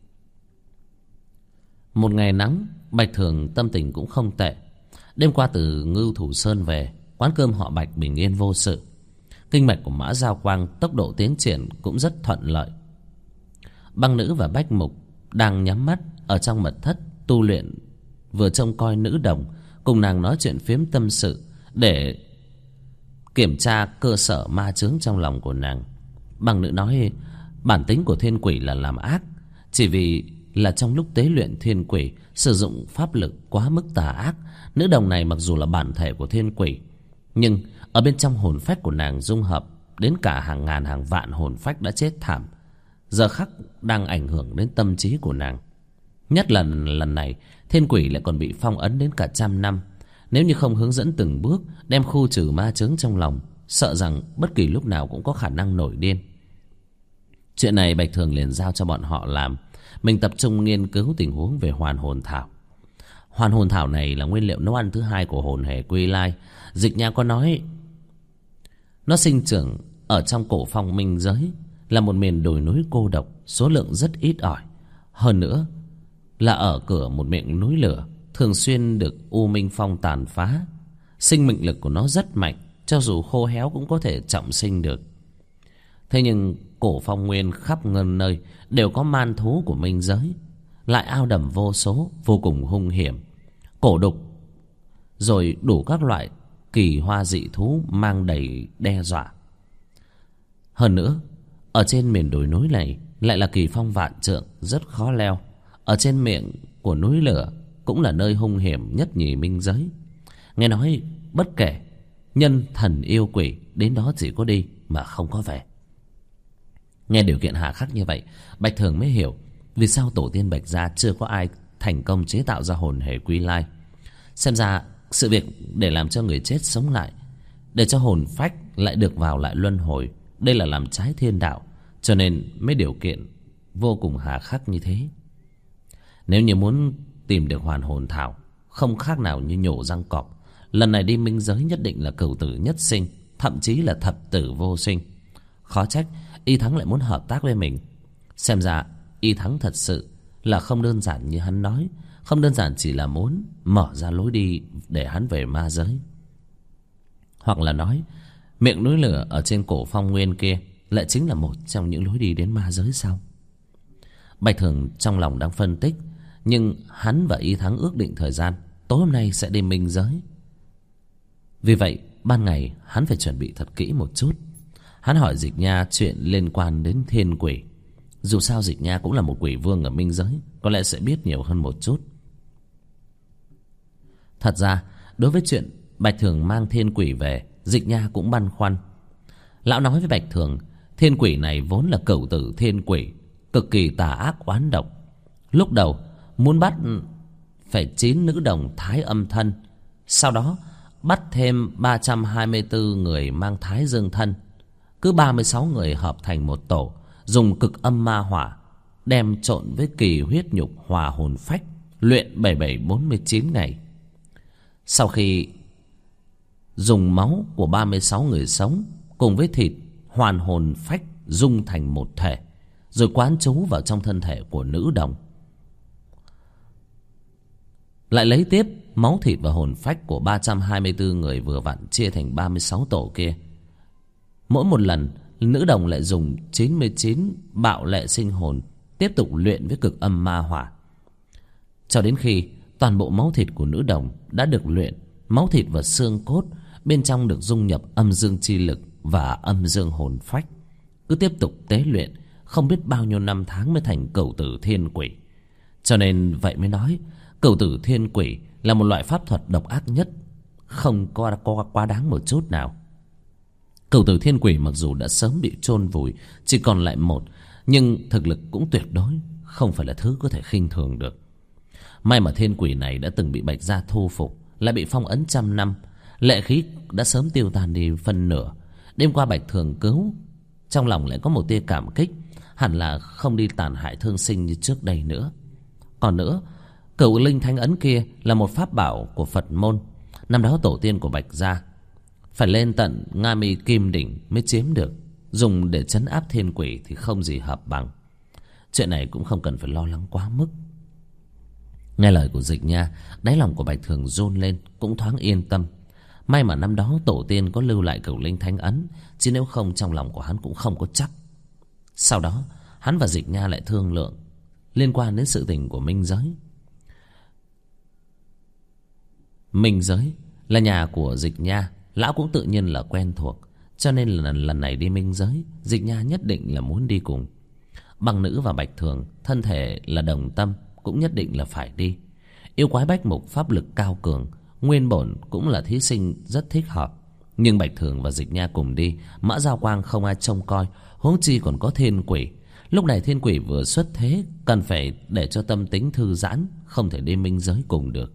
Một ngày nắng, Bạch Thường tâm tình cũng không tệ. Đêm qua từ Ngưu Thủ Sơn về, quán cơm họ Bạch bình yên vô sự. Kinh mạch của Mã Giao Quang tốc độ tiến triển cũng rất thuận lợi. Băng nữ và Bách Mục đang nhắm mắt ở trong mật thất tu luyện, vừa trông coi nữ đồng cùng nàng nói chuyện phiếm tâm sự để kiểm tra cơ sở ma chướng trong lòng của nàng. Băng nữ nói bản tính của thiên quỷ là làm ác, chỉ vì là trong lúc tế luyện thiên quỷ sử dụng pháp lực quá mức tà ác. Nữ đồng này mặc dù là bản thể của thiên quỷ, nhưng ở bên trong hồn phách của nàng dung hợp đến cả hàng ngàn hàng vạn hồn phách đã chết thảm, giờ khắc đang ảnh hưởng đến tâm trí của nàng. Nhất là lần này thiên quỷ lại còn bị phong ấn đến cả 100 năm. Nếu như không hướng dẫn từng bước đem khu trừ ma chướng trong lòng, sợ rằng bất kỳ lúc nào cũng có khả năng nổi điên. Chuyện này Bạch Thường liền giao cho bọn họ làm, mình tập trung nghiên cứu tình huống về hoàn hồn thảo. Hoàn hồn thảo này là nguyên liệu nấu ăn thứ hai của hồn hề quy lai. Dịch Nha có nói nó sinh trưởng ở trong cổ phong minh giới, là một miền đồi núi cô độc, số lượng rất ít ỏi. Hơn nữa là ở cửa một miệng núi lửa, thường xuyên được U Minh Phong tàn phá. Sinh mệnh lực của nó rất mạnh, cho dù khô héo cũng có thể trọng sinh được. Thế nhưng cổ phong nguyên khắp ngân nơi đều có man thú của minh giới, lại ao đầm vô số, vô cùng hung hiểm, cổ đục, rồi đủ các loại kỳ hoa dị thú mang đầy đe dọa. Hơn nữa, ở trên miền đồi núi này lại là kỳ phong vạn trượng, rất khó leo. Ở trên miệng của núi lửa cũng là nơi hung hiểm nhất nhì minh giới. Nghe nói bất kể nhân thần yêu quỷ đến đó chỉ có đi mà không có về. Nghe điều kiện hà khắc như vậy, Bạch Thường mới hiểu vì sao tổ tiên Bạch gia chưa có ai thành công chế tạo ra hồn hề quy lai. Xem ra sự việc để làm cho người chết sống lại, để cho hồn phách lại được vào lại luân hồi, đây là làm trái thiên đạo, cho nên mấy điều kiện vô cùng hà khắc như thế. Nếu như muốn tìm được hoàn hồn thảo, không khác nào như nhổ răng cọp. Lần này đi minh giới nhất định là cửu tử nhất sinh, thậm chí là thập tử vô sinh. Khó trách Y Thắng lại muốn hợp tác với mình. Xem ra Y Thắng thật sự là không đơn giản như hắn nói, không đơn giản chỉ là muốn mở ra lối đi để hắn về ma giới. Hoặc là nói miệng núi lửa ở trên cổ phong nguyên kia lại chính là một trong những lối đi đến ma giới sao? Bạch Thường trong lòng đang phân tích, nhưng hắn và Y Thắng ước định thời gian tối hôm nay sẽ đi minh giới. Vì vậy ban ngày hắn phải chuẩn bị thật kỹ một chút. Hắn hỏi Dịch Nha chuyện liên quan đến thiên quỷ. Dù sao Dịch Nha cũng là một quỷ vương ở minh giới, có lẽ sẽ biết nhiều hơn một chút. Thật ra đối với chuyện Bạch Thường mang thiên quỷ về, Dịch Nha cũng băn khoăn. Lão nói với Bạch Thường, thiên quỷ này vốn là cửu tử thiên quỷ, cực kỳ tà ác oán độc. Lúc đầu muốn bắt phải 9 nữ đồng thái âm thân, sau đó bắt thêm 324 người mang thái dương thân. Cứ 36 người hợp thành một tổ, dùng cực âm ma hỏa đem trộn với kỳ huyết nhục hòa hồn phách, luyện 7749 ngày. Sau khi dùng máu của 36 người sống cùng với thịt hoàn hồn phách dung thành một thể, rồi quán trú vào trong thân thể của nữ đồng, lại lấy tiếp máu thịt và hồn phách của 324 người vừa vặn chia thành 36 tổ kia. Mỗi một lần nữ đồng lại dùng 99 bạo lệ sinh hồn tiếp tục luyện với cực âm ma hỏa, cho đến khi toàn bộ máu thịt của nữ đồng đã được luyện, máu thịt và xương cốt bên trong được dung nhập âm dương chi lực và âm dương hồn phách. Cứ tiếp tục tế luyện không biết bao nhiêu năm tháng mới thành cửu tử thiên quỷ. Cho nên vậy mới nói cửu tử thiên quỷ là một loại pháp thuật độc ác nhất, không có quá đáng một chút nào. Cửu tử thiên quỷ mặc dù đã sớm bị chôn vùi, chỉ còn lại một, nhưng thực lực cũng tuyệt đối không phải là thứ có thể khinh thường được. May mà thiên quỷ này đã từng bị Bạch Gia thu phục, lại bị phong ấn 100 năm, lệ khí đã sớm tiêu tan đi phân nửa. Đêm qua Bạch Thường cứu, trong lòng lại có một tia cảm kích, hẳn là không đi tàn hại thương sinh như trước đây nữa. Còn nữa, Cửu Linh Thánh Ấn kia là một pháp bảo của Phật môn. Năm đó tổ tiên của Bạch Gia phải lên tận Nga Mi Kim Đỉnh mới chiếm được, dùng để trấn áp thiên quỷ thì không gì hợp bằng. Chuyện này cũng không cần phải lo lắng quá mức. Nghe lời của Dịch Nha, đáy lòng của Bạch Thường run lên, cũng thoáng yên tâm. May mà năm đó tổ tiên có lưu lại Cửu Linh Thánh Ấn, chứ nếu không trong lòng của hắn cũng không có chắc. Sau đó hắn và Dịch Nha lại thương lượng liên quan đến sự tình của Minh Giới. Minh Giới là nhà của Dịch Nha, lão cũng tự nhiên là quen thuộc, cho nên lần này đi Minh Giới, Dịch Nha nhất định là muốn đi cùng. Băng Nữ và Bạch Thường thân thể là đồng tâm, cũng nhất định là phải đi. Yêu quái Bách Mục pháp lực cao cường, nguyên bổn cũng là thí sinh rất thích hợp. Nhưng Bạch Thường và Dịch Nha cùng đi, Mã Giao Quang không ai trông coi, huống chi còn có thiên quỷ. Lúc này thiên quỷ vừa xuất thế, cần phải để cho tâm tính thư giãn, không thể đi Minh Giới cùng được.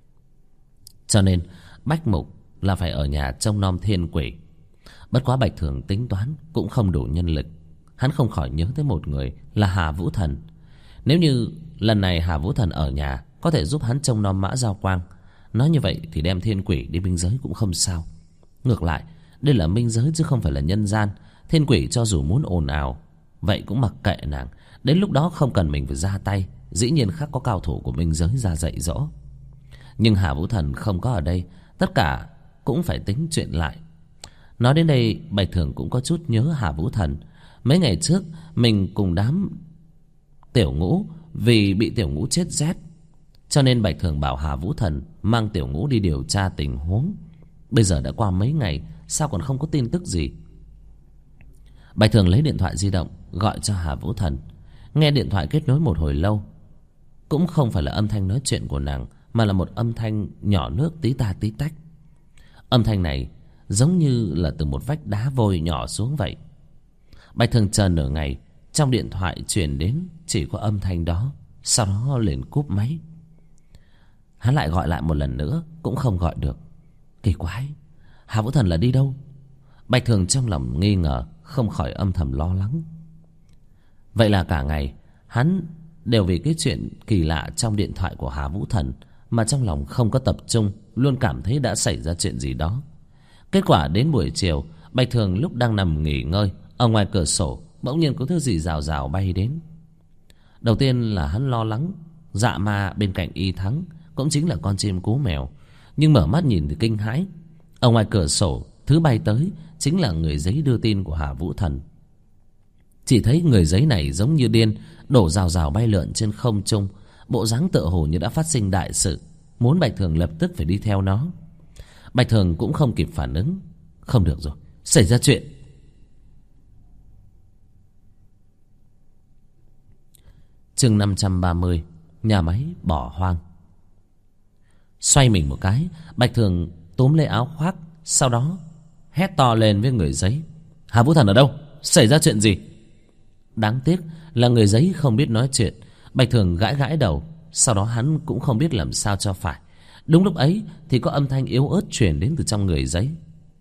Cho nên Bách Mục là phải ở nhà trông nom thiên quỷ. Bất quá Bạch Thường tính toán cũng không đủ nhân lực. Hắn không khỏi nhớ tới một người là Hà Vũ Thần. Nếu như lần này Hà Vũ Thần ở nhà, có thể giúp hắn trông nom Mã Giao Quang. Nói như vậy thì đem thiên quỷ đi Minh Giới cũng không sao. Ngược lại, đây là Minh Giới chứ không phải là nhân gian. Thiên quỷ cho dù muốn ồn ào, vậy cũng mặc kệ nàng. Đến lúc đó không cần mình phải ra tay, dĩ nhiên khắc có cao thủ của Minh Giới ra dạy dỗ. Nhưng Hà Vũ Thần không có ở đây, tất cả cũng phải tính chuyện lại. Nói đến đây, Bạch Thường cũng có chút nhớ Hà Vũ Thần. Mấy ngày trước mình cùng đám Tiểu Ngũ vì bị Tiểu Ngũ chết rét, cho nên Bạch Thường bảo Hà Vũ Thần mang Tiểu Ngũ đi điều tra tình huống. Bây giờ đã qua mấy ngày, sao còn không có tin tức gì? Bạch Thường lấy điện thoại di động gọi cho Hà Vũ Thần. Nghe điện thoại kết nối một hồi lâu, cũng không phải là âm thanh nói chuyện của nàng, mà là một âm thanh nhỏ nước tí ta tí tách. Âm thanh này giống như là từ một vách đá vôi nhỏ xuống vậy. Bạch Thường chờ nửa ngày, trong điện thoại truyền đến chỉ có âm thanh đó, sau đó liền cúp máy. Hắn lại gọi lại một lần nữa, cũng không gọi được. Kỳ quái, Hà Vũ Thần là đi đâu? Bạch Thường trong lòng nghi ngờ, không khỏi âm thầm lo lắng. Vậy là cả ngày hắn đều vì cái chuyện kỳ lạ trong điện thoại của Hà Vũ Thần mà trong lòng không có tập trung, luôn cảm thấy đã xảy ra chuyện gì đó. Kết quả đến buổi chiều, Bạch Thường lúc đang nằm nghỉ ngơi, ở ngoài cửa sổ bỗng nhiên có thứ gì rào rào bay đến. Đầu tiên là hắn lo lắng dạ ma bên cạnh Y Thắng, cũng chính là con chim cú mèo. Nhưng mở mắt nhìn thì kinh hãi. Ở ngoài cửa sổ, thứ bay tới chính là người giấy đưa tin của Hà Vũ Thần. Chỉ thấy người giấy này giống như điên, đổ rào rào bay lượn trên không trung, bộ dáng tựa hồ như đã phát sinh đại sự, muốn Bạch Thường lập tức phải đi theo nó. Bạch Thường cũng không kịp phản ứng. Không được rồi, xảy ra chuyện. Chương 530, nhà máy bỏ hoang. Xoay mình một cái, Bạch Thường túm lấy áo khoác, sau đó hét to lên với người giấy. Hà Vũ Thần ở đâu? Xảy ra chuyện gì? Đáng tiếc là người giấy không biết nói chuyện. Bạch Thường gãi gãi đầu, sau đó hắn cũng không biết làm sao cho phải. Đúng lúc ấy thì có âm thanh yếu ớt truyền đến từ trong người giấy.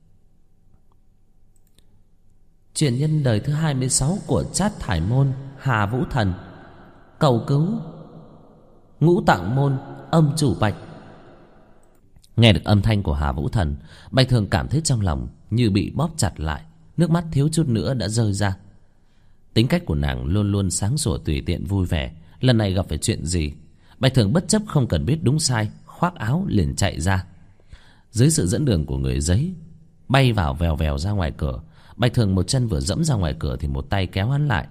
Truyền nhân đời thứ 26 của Trát Thải Môn, Hà Vũ Thần, cầu cứu Ngũ Tạng Môn âm chủ Bạch. Nghe được âm thanh của Hà Vũ Thần, Bạch Thường cảm thấy trong lòng như bị bóp chặt lại, nước mắt thiếu chút nữa đã rơi ra. Tính cách của nàng luôn luôn sáng sủa tùy tiện vui vẻ, lần này gặp phải chuyện gì, Bạch Thường bất chấp không cần biết đúng sai, khoác áo liền chạy ra. Dưới sự dẫn đường của người giấy, bay vào vèo vèo ra ngoài cửa. Bạch Thường một chân vừa dẫm ra ngoài cửa thì một tay kéo hắn lại.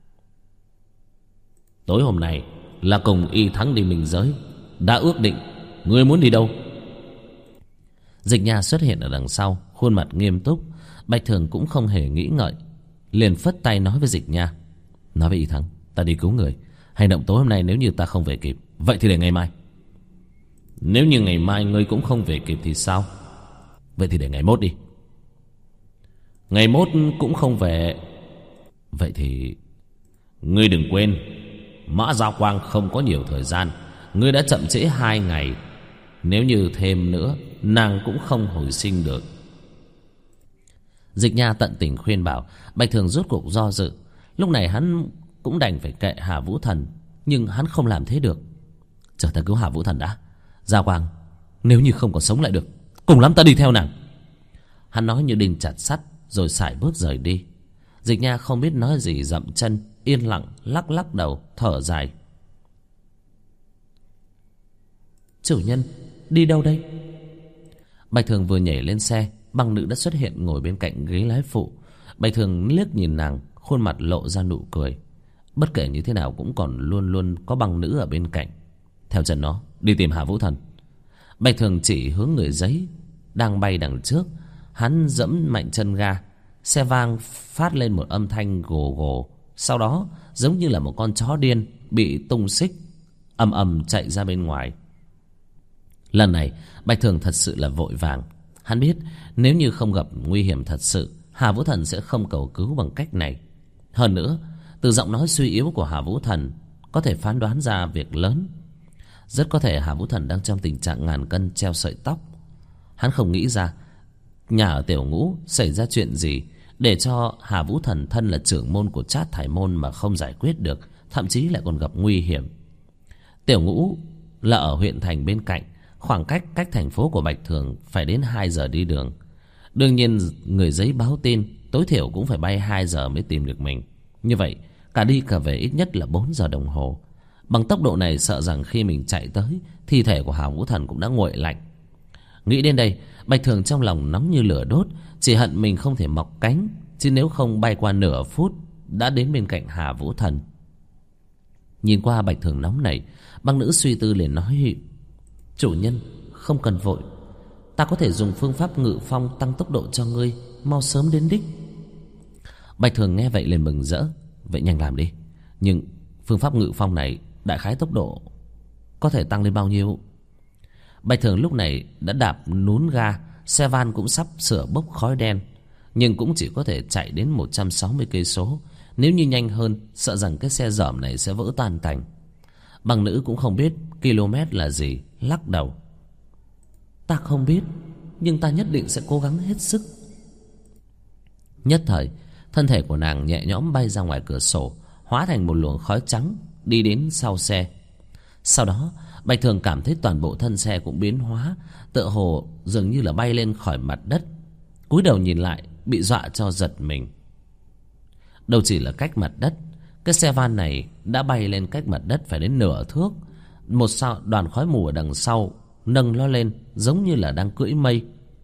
Tối hôm nay là cùng Y Thắng đi Minh Giới, đã ước định, ngươi muốn đi đâu? Dịch Nha xuất hiện ở đằng sau, khuôn mặt nghiêm túc. Bạch Thường cũng không hề nghĩ ngợi, liền phất tay nói với Dịch Nha. Nói với Y Thắng, ta đi cứu người. Hành động tối hôm nay nếu như ta không về kịp, vậy thì để ngày mai. Nếu như ngày mai ngươi cũng không về kịp thì sao? Vậy thì để ngày mốt đi. Ngày mốt cũng không về, vậy thì ngươi đừng quên, Mã Giao Quang không có nhiều thời gian. Ngươi đã chậm trễ 2 ngày. Nếu như thêm nữa, nàng cũng không hồi sinh được. Dịch Nha tận tình khuyên bảo. Bạch Thường rốt cuộc do dự. Lúc này hắn cũng đành phải kệ Hà Vũ Thần, nhưng hắn không làm thế được. Chờ ta cứu Hà Vũ Thần đã. Giao Quang, nếu như không còn sống lại được, cùng lắm ta đi theo nàng. Hắn nói như đinh chặt sắt, rồi sải bước rời đi. Dịch Nha không biết nói gì, dậm chân yên lặng lắc lắc đầu, thở dài. Chủ nhân, đi đâu đây? Bạch Thường vừa nhảy lên xe, băng nữ đã xuất hiện ngồi bên cạnh ghế lái phụ. Bạch Thường liếc nhìn nàng, khuôn mặt lộ ra nụ cười. Bất kể như thế nào cũng còn luôn luôn có băng nữ ở bên cạnh. Theo chân nó đi tìm Hà Vũ Thần. Bạch Thường chỉ hướng người giấy đang bay đằng trước. Hắn giẫm mạnh chân ga. Xe vang phát lên một âm thanh gồ gồ. Sau đó giống như là một con chó điên bị tung xích, ầm ầm chạy ra bên ngoài. Lần này Bạch Thường thật sự là vội vàng. Hắn biết nếu như không gặp nguy hiểm thật sự, Hà Vũ Thần sẽ không cầu cứu bằng cách này. Hơn nữa, từ giọng nói suy yếu của Hà Vũ Thần có thể phán đoán ra việc lớn. Rất có thể Hà Vũ Thần đang trong tình trạng ngàn cân treo sợi tóc. Hắn không nghĩ ra nhà ở Tiểu Ngũ xảy ra chuyện gì để cho Hà Vũ Thần thân là trưởng môn của Trát Thải Môn mà không giải quyết được, thậm chí lại còn gặp nguy hiểm. Tiểu Ngũ là ở huyện thành bên cạnh, khoảng cách thành phố của Bạch Thường phải đến 2 giờ đi đường. Đương nhiên người giấy báo tin tối thiểu cũng phải bay 2 giờ mới tìm được mình. Như vậy cả đi cả về ít nhất là 4 giờ đồng hồ. Bằng tốc độ này sợ rằng khi mình chạy tới, thi thể của Hà Vũ Thần cũng đã nguội lạnh. Nghĩ đến đây, Bạch Thường trong lòng nóng như lửa đốt, chỉ hận mình không thể mọc cánh, chứ nếu không bay qua nửa phút đã đến bên cạnh Hà Vũ Thần. Nhìn qua Bạch Thường nóng nảy, băng nữ suy tư liền nói: Chủ nhân, không cần vội, ta có thể dùng phương pháp ngự phong tăng tốc độ cho ngươi mau sớm đến đích. Bạch Thường nghe vậy liền mừng rỡ: Vậy nhanh làm đi. Nhưng phương pháp ngự phong này đại khái tốc độ có thể tăng lên bao nhiêu? Bạch Thường lúc này đã đạp nún ga, xe van cũng sắp sửa bốc khói đen, nhưng cũng chỉ có thể chạy đến 160 cây số. Nếu như nhanh hơn, sợ rằng cái xe dởm này sẽ vỡ tan tành. Băng nữ cũng không biết km là gì, lắc đầu: Ta không biết, nhưng ta nhất định sẽ cố gắng hết sức. Nhất thời, thân thể của nàng nhẹ nhõm bay ra ngoài cửa sổ, hóa thành một luồng khói trắng, đi đến sau xe. Sau đó Bạch Thường cảm thấy toàn bộ thân xe cũng biến hóa, tựa hồ dường như là bay lên khỏi mặt đất. Cúi đầu nhìn lại, bị dọa cho giật mình. Đâu chỉ là cách mặt đất, cái xe van này đã bay lên cách mặt đất phải đến nửa thước. Một đoàn khói mù ở đằng sau nâng nó lên, giống như là đang cưỡi mây.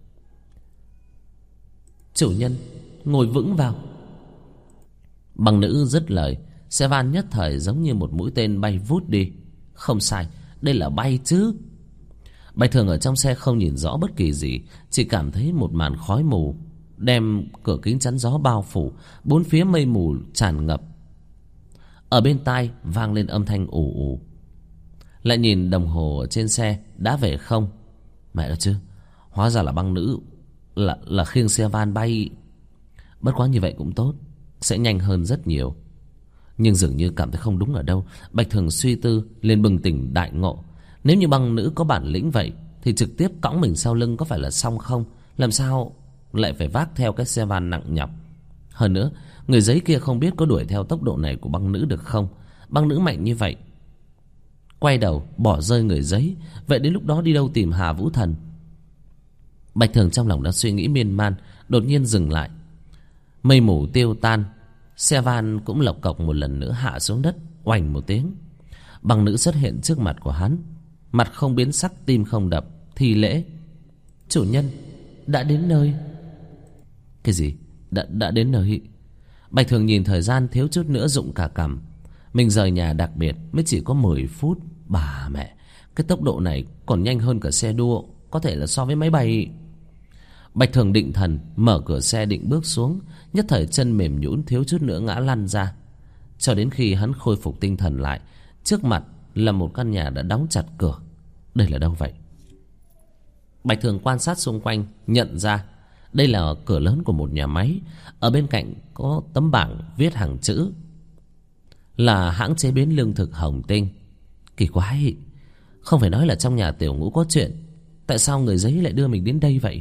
Chủ nhân, ngồi vững vào. Băng nữ dứt lời, xe van nhất thời giống như một mũi tên bay vút đi. Không sai, đây là bay chứ. Bạch Thường ở trong xe không nhìn rõ bất kỳ gì, chỉ cảm thấy một màn khói mù đem cửa kính chắn gió bao phủ, bốn phía mây mù tràn ngập. Ở bên tai vang lên âm thanh ù ù. Lại nhìn đồng hồ ở trên xe, đã về không? Mẹ đó chứ, hóa ra là băng nữ là khiêng xe van bay. Bất quá như vậy cũng tốt, sẽ nhanh hơn rất nhiều. Nhưng dường như cảm thấy không đúng ở đâu, Bạch Thường suy tư liền bừng tỉnh đại ngộ. Nếu như băng nữ có bản lĩnh vậy thì trực tiếp cõng mình sau lưng có phải là xong không? Làm sao lại phải vác theo cái xe van nặng nhọc? Hơn nữa, người giấy kia không biết có đuổi theo tốc độ này của băng nữ được không? Băng nữ mạnh như vậy, quay đầu bỏ rơi người giấy, vậy đến lúc đó đi đâu tìm Hà Vũ Thần? Bạch Thường trong lòng đã suy nghĩ miên man, đột nhiên dừng lại. Mây mù tiêu tan, xe van cũng lộc cộc một lần nữa hạ xuống đất, oành một tiếng. Băng nữ xuất hiện trước mặt của hắn, mặt không biến sắc, tim không đập, thi lễ: Chủ nhân, đã đến nơi. Cái gì? Đã đến nơi? Bạch Thường nhìn thời gian thiếu chút nữa rụng cả cằm. Mình rời nhà đặc biệt mới chỉ có 10 phút. Bà mẹ, cái tốc độ này còn nhanh hơn cả xe đua, có thể là so với máy bay. Bạch Thường định thần, mở cửa xe định bước xuống, nhất thời chân mềm nhũn, thiếu chút nữa ngã lăn ra. Cho đến khi hắn khôi phục tinh thần lại, trước mặt là một căn nhà đã đóng chặt cửa. Đây là đâu vậy? Bạch Thường quan sát xung quanh, nhận ra đây là cửa lớn của một nhà máy. Ở bên cạnh có tấm bảng viết hàng chữ: là hãng chế biến lương thực Hồng Tinh. Kỳ quái, không phải nói là trong nhà Tiểu Ngũ có chuyện, tại sao người giấy lại đưa mình đến đây vậy?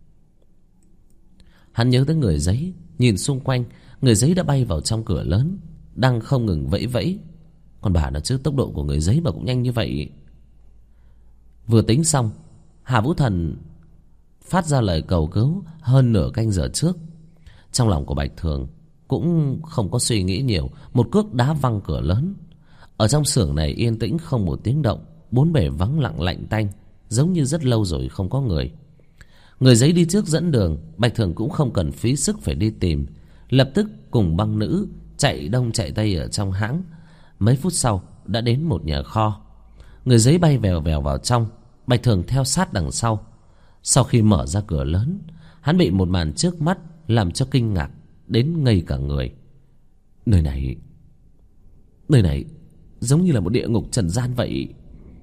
Hắn nhớ tới người giấy, nhìn xung quanh, người giấy đã bay vào trong cửa lớn, đang không ngừng vẫy vẫy. Còn bà nó chứ, tốc độ của người giấy mà cũng nhanh như vậy. Vừa tính xong, Hà Vũ Thần phát ra lời cầu cứu hơn nửa canh giờ trước. Trong lòng của Bạch Thường cũng không có suy nghĩ nhiều, một cước đá văng cửa lớn. Ở trong xưởng này yên tĩnh không một tiếng động, bốn bề vắng lặng lạnh tanh, giống như rất lâu rồi không có người. Người giấy đi trước dẫn đường, Bạch Thường cũng không cần phí sức phải đi tìm, lập tức cùng băng nữ chạy đông chạy tây ở trong hãng. Mấy phút sau đã đến một nhà kho. Người giấy bay vèo vèo vào trong, Bạch Thường theo sát đằng sau. Sau khi mở ra cửa lớn, hắn bị một màn trước mắt làm cho kinh ngạc đến ngây cả người. Nơi này giống như là một địa ngục trần gian vậy.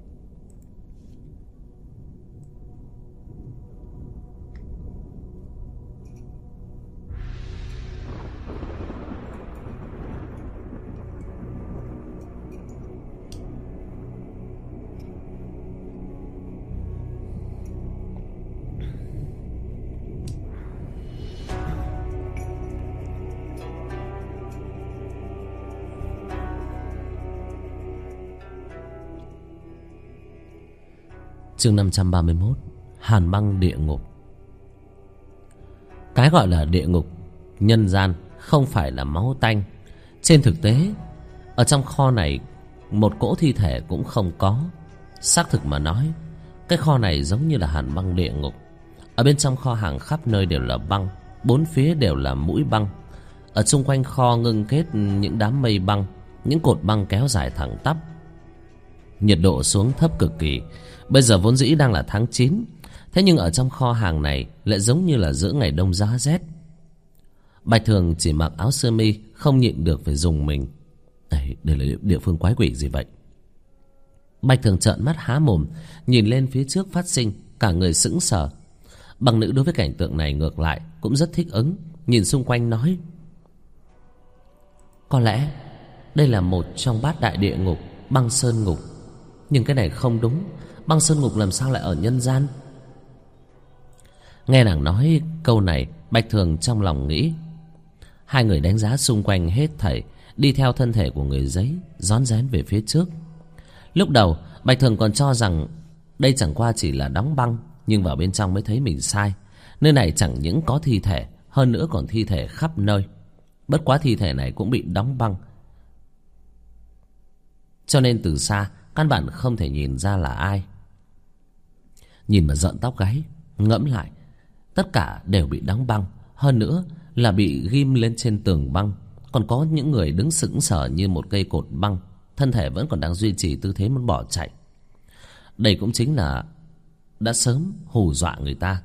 Chương 531, Hàn băng địa ngục. Cái gọi là địa ngục nhân gian không phải là máu tanh. Trên thực tế, ở trong kho này một cỗ thi thể cũng không có. Xác thực mà nói, cái kho này giống như là hàn băng địa ngục. Ở bên trong kho hàng khắp nơi đều là băng, bốn phía đều là mũi băng. Ở xung quanh kho ngưng kết những đám mây băng, những cột băng kéo dài thẳng tắp. Nhiệt độ xuống thấp cực kỳ. Bây giờ vốn dĩ đang là tháng 9, thế nhưng ở trong kho hàng này lại giống như là giữa ngày đông giá rét. Bạch Thường chỉ mặc áo sơ mi, không nhịn được phải dùng mình. Đây là địa phương quái quỷ gì vậy? Bạch Thường trợn mắt há mồm, nhìn lên phía trước phát sinh, cả người sững sờ. Băng nữ đối với cảnh tượng này ngược lại cũng rất thích ứng, nhìn xung quanh nói: có lẽ đây là một trong bát đại địa ngục, băng sơn ngục. Nhưng cái này không đúng, băng sơn ngục làm sao lại ở nhân gian? Nghe nàng nói câu này, Bạch Thường trong lòng nghĩ. Hai người đánh giá xung quanh hết thảy, đi theo thân thể của người giấy rón rén về phía trước. Lúc đầu Bạch Thường còn cho rằng đây chẳng qua chỉ là đóng băng, nhưng vào bên trong mới thấy mình sai. Nơi này chẳng những có thi thể, hơn nữa còn thi thể khắp nơi. Bất quá thi thể này cũng bị đóng băng, cho nên từ xa căn bản không thể nhìn ra là ai. Nhìn mà rợn tóc gáy. Ngẫm lại, tất cả đều bị đóng băng, hơn nữa là bị ghim lên trên tường băng. Còn có những người đứng sững sờ như một cây cột băng, thân thể vẫn còn đang duy trì tư thế muốn bỏ chạy. Đây cũng chính là đã sớm hù dọa người ta.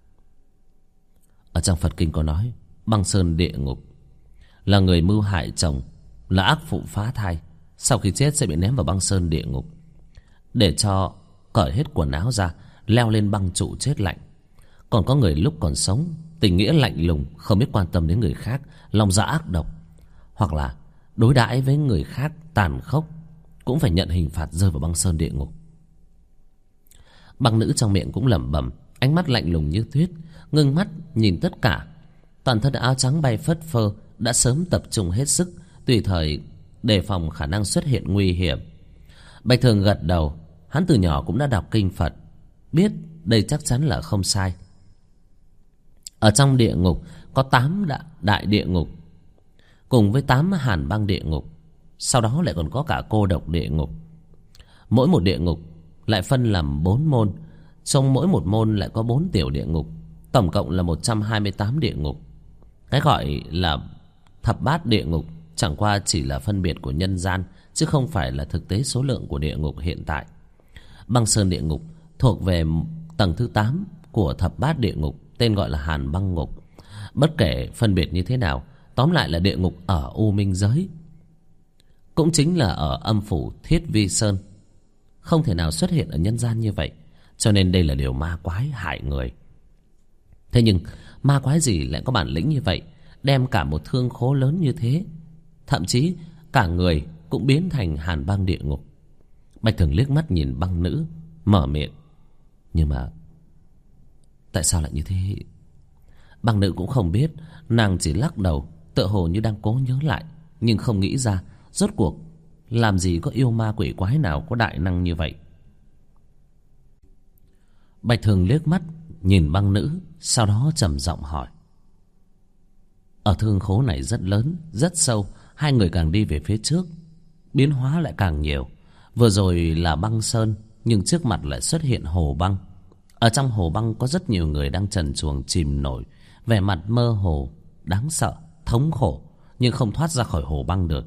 Ở trong Phật kinh có nói, băng sơn địa ngục là người mưu hại chồng, là ác phụ phá thai, sau khi chết sẽ bị ném vào băng sơn địa ngục, để cho cởi hết quần áo ra, leo lên băng trụ chết lạnh. Còn có người lúc còn sống tình nghĩa lạnh lùng, không biết quan tâm đến người khác, lòng dạ ác độc, hoặc là đối đãi với người khác tàn khốc, cũng phải nhận hình phạt rơi vào băng sơn địa ngục. Băng nữ trong miệng cũng lẩm bẩm, ánh mắt lạnh lùng như tuyết, ngưng mắt nhìn tất cả. Toàn thân áo trắng bay phất phơ, đã sớm tập trung hết sức, tùy thời đề phòng khả năng xuất hiện nguy hiểm. Bạch Thường gật đầu, hắn từ nhỏ cũng đã đọc kinh Phật, biết đây chắc chắn là không sai. Ở trong địa ngục có 8 đại địa ngục, cùng với 8 hàn băng địa ngục. Sau đó lại còn có cả cô độc địa ngục. Mỗi một địa ngục lại phân làm 4 môn. Trong mỗi một môn lại có 4 tiểu địa ngục. Tổng cộng là 128 địa ngục. Cái gọi là thập bát địa ngục chẳng qua chỉ là phân biệt của nhân gian, chứ không phải là thực tế số lượng của địa ngục hiện tại. Băng sơn địa ngục thuộc về tầng thứ 8 của thập bát địa ngục, tên gọi là Hàn băng ngục. Bất kể phân biệt như thế nào, tóm lại là địa ngục ở U Minh giới, cũng chính là ở âm phủ Thiết Vi Sơn, không thể nào xuất hiện ở nhân gian như vậy. Cho nên đây là điều ma quái hại người. Thế nhưng ma quái gì lại có bản lĩnh như vậy, đem cả một thương khố lớn như thế, thậm chí cả người cũng biến thành hàn băng địa ngục. Bạch Thường liếc mắt nhìn băng nữ, mở miệng: nhưng mà tại sao lại như thế? Băng nữ cũng không biết, nàng chỉ lắc đầu, tựa hồ như đang cố nhớ lại, nhưng không nghĩ ra rốt cuộc làm gì có yêu ma quỷ quái nào có đại năng như vậy. Bạch Thường liếc mắt nhìn băng nữ, sau đó trầm giọng hỏi: ở thương khố này rất lớn, rất sâu. Hai người càng đi về phía trước, biến hóa lại càng nhiều. Vừa rồi là băng sơn, nhưng trước mặt lại xuất hiện hồ băng. Ở trong hồ băng có rất nhiều người đang trần truồng chìm nổi, vẻ mặt mơ hồ, đáng sợ, thống khổ, nhưng không thoát ra khỏi hồ băng được.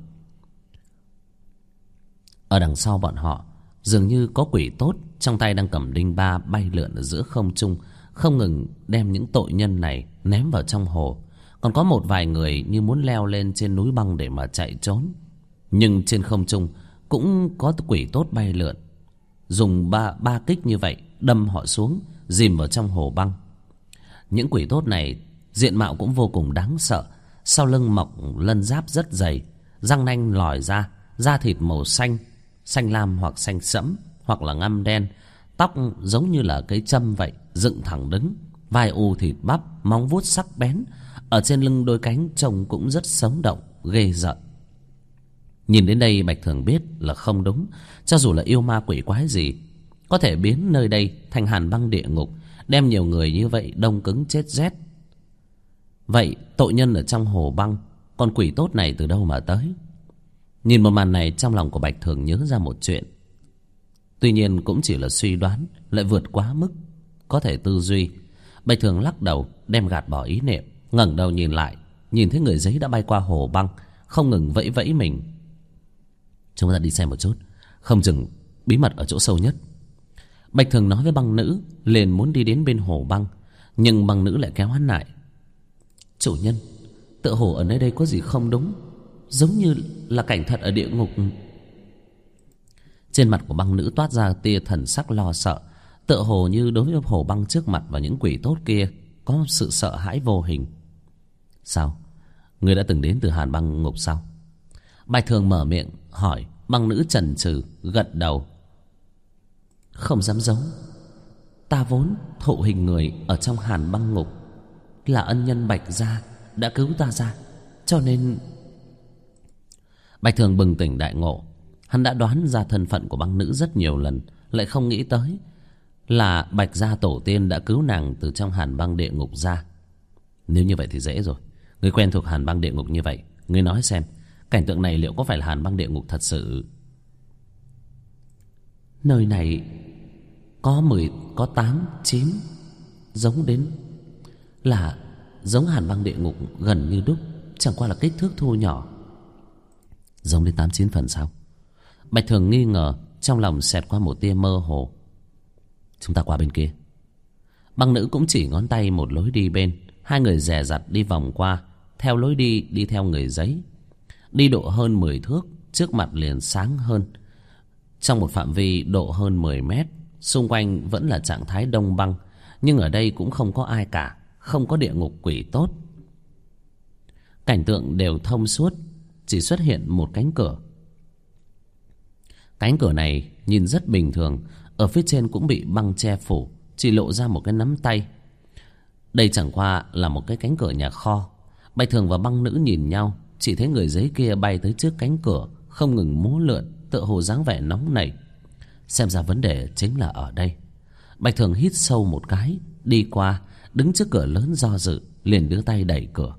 Ở đằng sau bọn họ dường như có quỷ tốt, trong tay đang cầm đinh ba bay lượn ở giữa không trung, không ngừng đem những tội nhân này ném vào trong hồ. Còn có một vài người như muốn leo lên trên núi băng để mà chạy trốn. Nhưng trên không trung cũng có quỷ tốt bay lượn, dùng ba kích như vậy đâm họ xuống, dìm vào trong hồ băng. Những quỷ tốt này diện mạo cũng vô cùng đáng sợ. Sau lưng mọc lân giáp rất dày, răng nanh lòi ra, da thịt màu xanh, xanh lam hoặc xanh sẫm, hoặc là ngăm đen. Tóc giống như là cây châm vậy, dựng thẳng đứng, vai u thịt bắp, móng vuốt sắc bén. Ở trên lưng đôi cánh trông cũng rất sống động, ghê rợn. Nhìn đến đây Bạch Thường biết là không đúng. Cho dù là yêu ma quỷ quái gì, có thể biến nơi đây thành hàn băng địa ngục, đem nhiều người như vậy đông cứng chết rét. Vậy tội nhân ở trong hồ băng, con quỷ tốt này từ đâu mà tới? Nhìn một màn này, trong lòng của Bạch Thường nhớ ra một chuyện. Tuy nhiên cũng chỉ là suy đoán, lại vượt quá mức có thể tư duy. Bạch Thường lắc đầu, đem gạt bỏ ý niệm, ngẩng đầu nhìn lại, nhìn thấy người giấy đã bay qua hồ băng, không ngừng vẫy vẫy mình. Chúng ta đi xem một chút, không chừng bí mật ở chỗ sâu nhất. Bạch Thường nói với băng nữ, liền muốn đi đến bên hồ băng, nhưng băng nữ lại kéo hắn lại. Chủ nhân, tựa hồ ở nơi đây có gì không đúng, giống như là cảnh thật ở địa ngục. Trên mặt của băng nữ toát ra tia thần sắc lo sợ, tựa hồ như đối với hồ băng trước mặt và những quỷ tốt kia có sự sợ hãi vô hình. Sao? Ngươi đã từng đến từ hàn băng ngục sao? Bạch Thường mở miệng hỏi. Băng nữ chần chừ gật đầu. Không dám giấu, ta vốn thụ hình người ở trong hàn băng ngục, là ân nhân Bạch gia đã cứu ta ra, cho nên... Bạch Thường bừng tỉnh đại ngộ. Hắn đã đoán ra thân phận của băng nữ rất nhiều lần, lại không nghĩ tới là Bạch gia tổ tiên đã cứu nàng từ trong hàn băng địa ngục ra. Nếu như vậy thì dễ rồi. Người quen thuộc hàn băng địa ngục như vậy, người nói xem, cảnh tượng này liệu có phải là hàn băng địa ngục thật sự? Nơi này có 8, 9, giống đến là giống hàn băng địa ngục gần như đúc, chẳng qua là kích thước thu nhỏ. Giống đến 8, 9 phần sao? Bạch Thường nghi ngờ, trong lòng xẹt qua một tia mơ hồ. Chúng ta qua bên kia. Băng nữ cũng chỉ ngón tay một lối đi bên. Hai người dè dặt đi vòng qua, theo lối đi theo người giấy. Đi độ hơn 10 thước, trước mặt liền sáng hơn. Trong một phạm vi độ hơn 10 mét, xung quanh vẫn là trạng thái đông băng, nhưng ở đây cũng không có ai cả, không có địa ngục quỷ tốt. Cảnh tượng đều thông suốt, chỉ xuất hiện một cánh cửa. Cánh cửa này nhìn rất bình thường, ở phía trên cũng bị băng che phủ, chỉ lộ ra một cái nắm tay. Đây chẳng qua là một cái cánh cửa nhà kho. Bạch Thường và băng nữ nhìn nhau, chỉ thấy người giấy kia bay tới trước cánh cửa, không ngừng múa lượn, tựa hồ dáng vẻ nóng nảy. Xem ra vấn đề chính là ở đây. Bạch Thường hít sâu một cái, đi qua, đứng trước cửa lớn do dự, liền đưa tay đẩy cửa.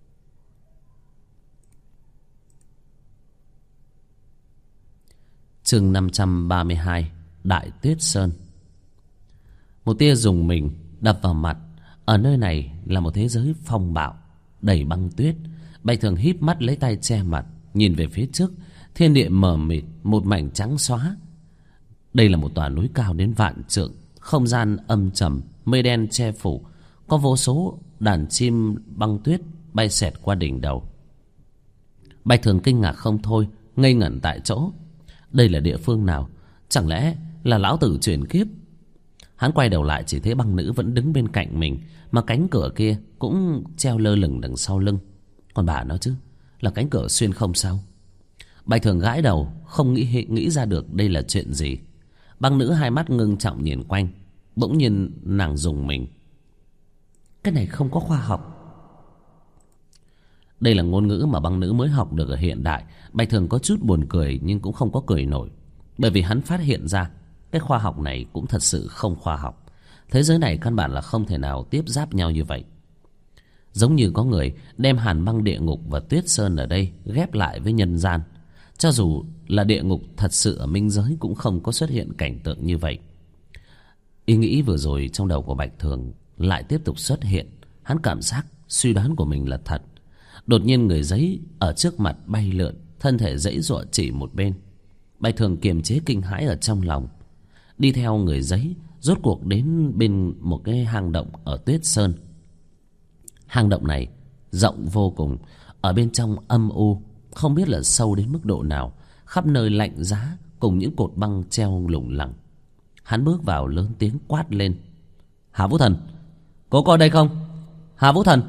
Chương 532, Đại Tuyết Sơn. Một tia rùng mình đập vào mặt. Ở nơi này là một thế giới phong bạo, đầy băng tuyết. Bạch Thường híp mắt lấy tay che mặt, nhìn về phía trước. Thiên địa mờ mịt, một mảnh trắng xóa. Đây là một tòa núi cao đến vạn trượng, không gian âm trầm, mây đen che phủ. Có vô số đàn chim băng tuyết bay xẹt qua đỉnh đầu. Bạch Thường kinh ngạc không thôi, ngây ngẩn tại chỗ. Đây là địa phương nào? Chẳng lẽ là lão tử chuyển kiếp? Hắn quay đầu lại, chỉ thấy băng nữ vẫn đứng bên cạnh mình, mà cánh cửa kia cũng treo lơ lửng đằng sau lưng. Còn bà nó chứ, là cánh cửa xuyên không sao? Bạch Thường gãi đầu, không nghĩ ra được đây là chuyện gì. Băng nữ hai mắt ngưng trọng nhìn quanh. Bỗng nhiên nàng rùng mình. Cái này không có khoa học. Đây là ngôn ngữ mà băng nữ mới học được ở hiện đại. Bạch Thường có chút buồn cười nhưng cũng không có cười nổi, bởi vì hắn phát hiện ra cái khoa học này cũng thật sự không khoa học. Thế giới này căn bản là không thể nào tiếp giáp nhau như vậy. Giống như có người đem hàn băng địa ngục và tuyết sơn ở đây ghép lại với nhân gian. Cho dù là địa ngục thật sự ở minh giới cũng không có xuất hiện cảnh tượng như vậy. Ý nghĩ vừa rồi trong đầu của Bạch Thường lại tiếp tục xuất hiện. Hắn cảm giác suy đoán của mình là thật. Đột nhiên người giấy ở trước mặt bay lượn, thân thể giãy giụa chỉ một bên. Bạch Thường kiềm chế kinh hãi ở trong lòng, đi theo người giấy, rốt cuộc đến bên một cái hang động ở tuyết sơn. Hang động này rộng vô cùng, ở bên trong âm u, không biết là sâu đến mức độ nào, khắp nơi lạnh giá cùng những cột băng treo lủng lẳng. Hắn bước vào lớn tiếng quát lên: Hà Vũ Thần, cô có đây không? Hà Vũ Thần.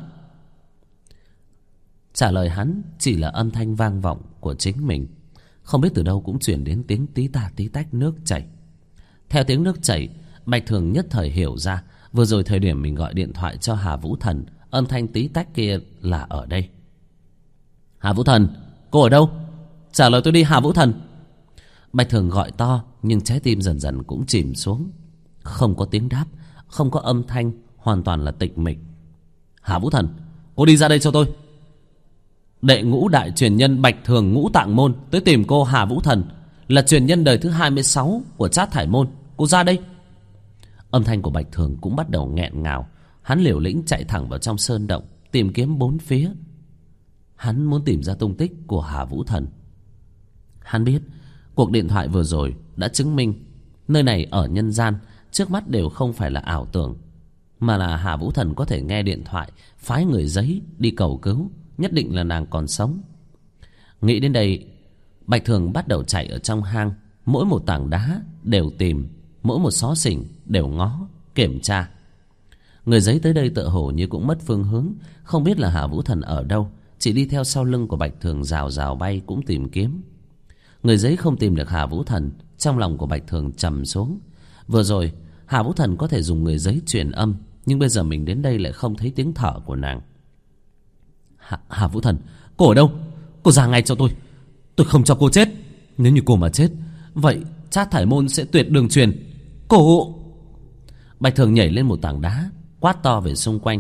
Trả lời hắn chỉ là âm thanh vang vọng của chính mình. Không biết từ đâu cũng truyền đến tiếng tí tà tí tách nước chảy. Theo tiếng nước chảy, Bạch Thường nhất thời hiểu ra vừa rồi thời điểm mình gọi điện thoại cho Hà Vũ Thần, âm thanh tí tách kia là ở đây. Hà Vũ Thần, cô ở đâu? Trả lời tôi đi Hà Vũ Thần. Bạch Thường gọi to nhưng trái tim dần dần cũng chìm xuống. Không có tiếng đáp, không có âm thanh, hoàn toàn là tịch mịch. Hà Vũ Thần, cô đi ra đây cho tôi. Đệ ngũ đại truyền nhân Bạch Thường Ngũ Tạng Môn tới tìm cô Hà Vũ Thần, là truyền nhân đời thứ 26 của Trát Thải Môn. Cô ra đây. Âm thanh của Bạch Thường cũng bắt đầu nghẹn ngào. Hắn liều lĩnh chạy thẳng vào trong sơn động, tìm kiếm bốn phía. Hắn muốn tìm ra tung tích của Hà Vũ Thần. Hắn biết cuộc điện thoại vừa rồi đã chứng minh nơi này ở nhân gian trước mắt đều không phải là ảo tưởng, mà là Hà Vũ Thần có thể nghe điện thoại phái người giấy đi cầu cứu. Nhất định là nàng còn sống. Nghĩ đến đây, Bạch Thường bắt đầu chạy ở trong hang. Mỗi một tảng đá đều tìm, mỗi một xó xỉnh đều ngó, kiểm tra. Người giấy tới đây tựa hồ như cũng mất phương hướng, không biết là Hà Vũ Thần ở đâu, chỉ đi theo sau lưng của Bạch Thường rào rào bay cũng tìm kiếm. Người giấy không tìm được Hà Vũ Thần, trong lòng của Bạch Thường trầm xuống. Vừa rồi Hà Vũ Thần có thể dùng người giấy truyền âm, nhưng bây giờ mình đến đây lại không thấy tiếng thở của nàng. Hà Vũ Thần, cô ở đâu? Cô ra ngay cho tôi. Tôi không cho cô chết. Nếu như cô mà chết, vậy Trát Thải Môn sẽ tuyệt đường truyền. Cô... Bạch Thường nhảy lên một tảng đá, quát to về xung quanh.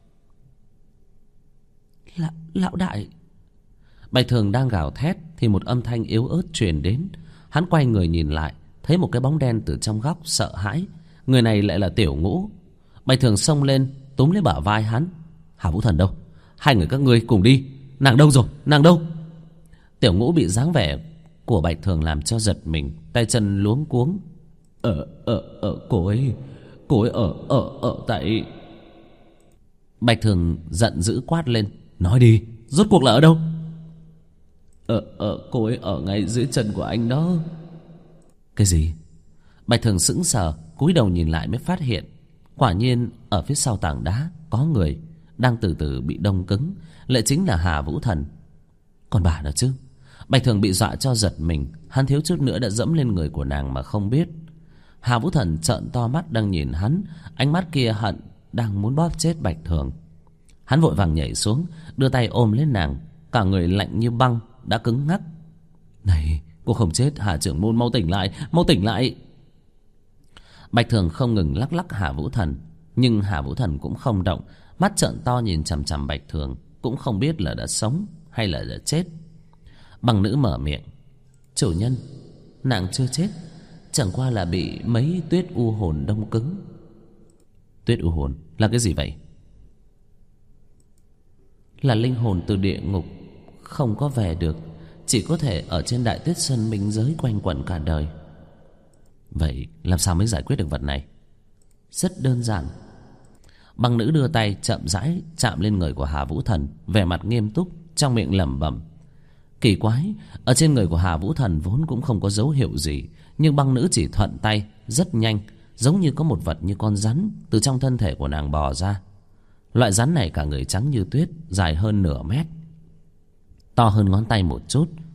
Lão đại. Bạch Thường đang gào thét thì một âm thanh yếu ớt truyền đến. Hắn quay người nhìn lại, thấy một cái bóng đen từ trong góc, sợ hãi. Người này lại là Tiểu Ngũ. Bạch Thường xông lên túm lấy bả vai hắn. Hà Vũ Thần đâu? Hai người các ngươi cùng đi. Nàng đâu rồi? Nàng đâu? Tiểu Ngũ bị dáng vẻ của Bạch Thường làm cho giật mình, tay chân luống cuống. Cô ấy ở tại... Bạch Thường giận dữ quát lên. Nói đi, rốt cuộc là ở đâu? Cô ấy ở ngay dưới chân của anh đó. Cái gì? Bạch Thường sững sờ, cúi đầu nhìn lại mới phát hiện quả nhiên ở phía sau tảng đá có người đang từ từ bị đông cứng, lại chính là Hà Vũ Thần. Còn bà nữa chứ? Bạch Thường bị dọa cho giật mình, hắn thiếu chút nữa đã dẫm lên người của nàng mà không biết. Hà Vũ Thần trợn to mắt đang nhìn hắn, ánh mắt kia hận đang muốn bóp chết Bạch Thường. Hắn vội vàng nhảy xuống, đưa tay ôm lên nàng, cả người lạnh như băng, đã cứng ngắc. Này, cô không chết. Hà trưởng môn mau tỉnh lại, mau tỉnh lại. Bạch Thường không ngừng lắc lắc Hà Vũ Thần, nhưng Hà Vũ Thần cũng không động, mắt trợn to nhìn chằm chằm Bạch Thường, cũng không biết là đã sống hay là đã chết. Băng nữ mở miệng. Chủ nhân, nàng chưa chết, chẳng qua là bị mấy tuyết u hồn đông cứng. Tuyết u hồn là cái gì vậy? Là linh hồn từ địa ngục, không có về được, chỉ có thể ở trên Đại Tuyết Sơn minh giới quanh quẩn cả đời. Vậy làm sao mới giải quyết được vật này? Rất đơn giản. Băng nữ đưa tay chậm rãi chạm lên người của Hà Vũ Thần, vẻ mặt nghiêm túc, trong miệng lẩm bẩm. Kỳ quái, ở trên người của Hà Vũ Thần vốn cũng không có dấu hiệu gì, nhưng băng nữ chỉ thuận tay rất nhanh, giống như có một vật như con rắn từ trong thân thể của nàng bò ra. Loại rắn này cả người trắng như tuyết, dài hơn nửa mét, to hơn ngón tay một chút.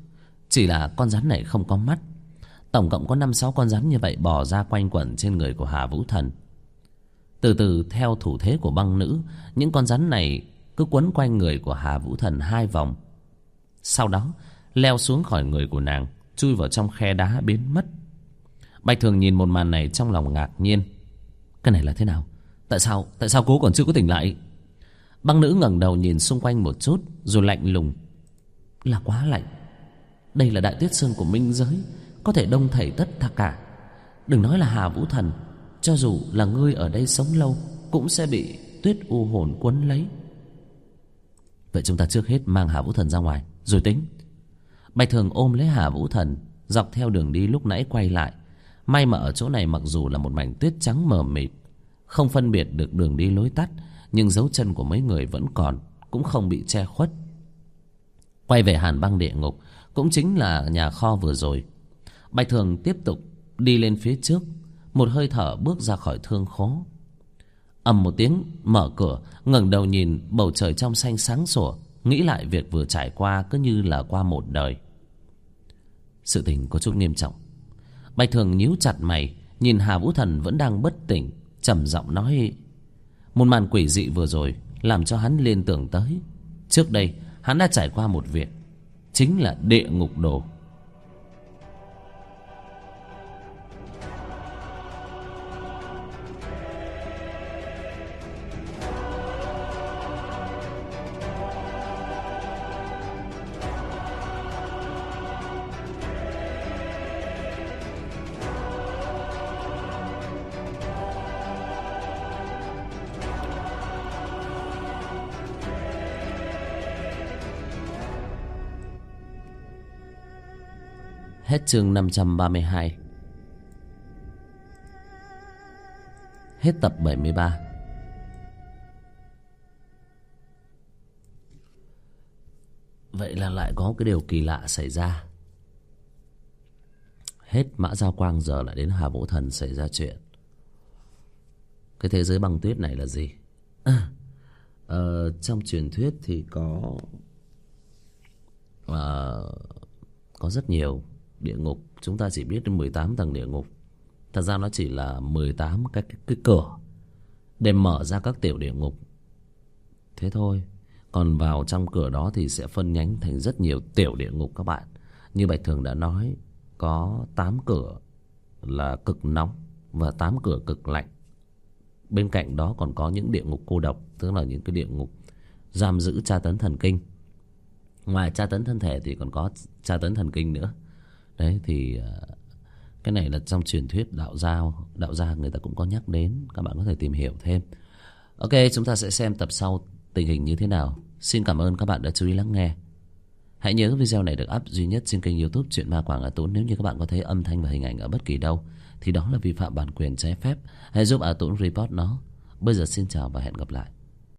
Chỉ là con rắn này không có mắt. Tổng cộng có 5-6 con rắn như vậy bò ra quanh quẩn trên người của Hà Vũ Thần. Từ từ theo thủ thế của băng nữ, những con rắn này cứ quấn quanh người của Hà Vũ Thần 2 vòng. Sau đó leo xuống khỏi người của nàng, chui vào trong khe đá biến mất. Bạch Thường nhìn một màn này trong lòng ngạc nhiên. Cái này là thế nào? Tại sao cô còn chưa có tỉnh lại? Băng nữ ngẩng đầu nhìn xung quanh một chút, rồi lạnh lùng. Là quá lạnh. Đây là Đại Tuyết Sơn của minh giới, có thể đông thảy tất cả. Đừng nói là Hà Vũ Thần, cho dù là ngươi ở đây sống lâu cũng sẽ bị tuyết u hồn quấn lấy. Vậy chúng ta trước hết mang Hà Vũ Thần ra ngoài rồi tính. Bạch Thường ôm lấy Hà Vũ Thần, dọc theo đường đi lúc nãy quay lại. May mà ở chỗ này mặc dù là một mảnh tuyết trắng mờ mịt, không phân biệt được đường đi lối tắt, nhưng dấu chân của mấy người vẫn còn, cũng không bị che khuất. Quay về Hàn Băng Địa Ngục, cũng chính là nhà kho vừa rồi. Bạch Thường tiếp tục đi lên phía trước, một hơi thở bước ra khỏi thương khố. Ầm một tiếng mở cửa, ngẩng đầu nhìn bầu trời trong xanh sáng sủa, nghĩ lại việc vừa trải qua cứ như là qua một đời. Sự tình có chút nghiêm trọng. Bạch Thường nhíu chặt mày, nhìn Hà Vũ Thần vẫn đang bất tỉnh, trầm giọng nói. Một màn quỷ dị vừa rồi làm cho hắn liên tưởng tới trước đây hắn đã trải qua một việc, chính là địa ngục đồ. Hết chương 532. Hết tập 73. Vậy là lại có cái điều kỳ lạ xảy ra. Hết Mã Giao Quang giờ lại đến Hà Vũ Thần xảy ra chuyện. Cái thế giới băng tuyết này là gì? Trong truyền thuyết thì có rất nhiều địa ngục. Chúng ta chỉ biết đến 18 tầng địa ngục. Thật ra nó chỉ là 18 cái cửa để mở ra các tiểu địa ngục, thế thôi. Còn vào trong cửa đó thì sẽ phân nhánh thành rất nhiều tiểu địa ngục các bạn. Như Bạch Thường đã nói, có 8 cửa là cực nóng và 8 cửa cực lạnh. Bên cạnh đó còn có những địa ngục cô độc, tức là những cái địa ngục giam giữ tra tấn thần kinh. Ngoài tra tấn thân thể thì còn có tra tấn thần kinh nữa. Đấy thì cái này là trong truyền thuyết đạo gia người ta cũng có nhắc đến, các bạn có thể tìm hiểu thêm. Ok, chúng ta sẽ xem tập sau tình hình như thế nào. Xin cảm ơn các bạn đã chú ý lắng nghe. Hãy nhớ video này được up duy nhất trên kênh YouTube Truyện Ma Quảng A Tũng. Nếu như các bạn có thấy âm thanh và hình ảnh ở bất kỳ đâu thì đó là vi phạm bản quyền trái phép. Hãy giúp A Tũng report nó. Bây giờ xin chào và hẹn gặp lại.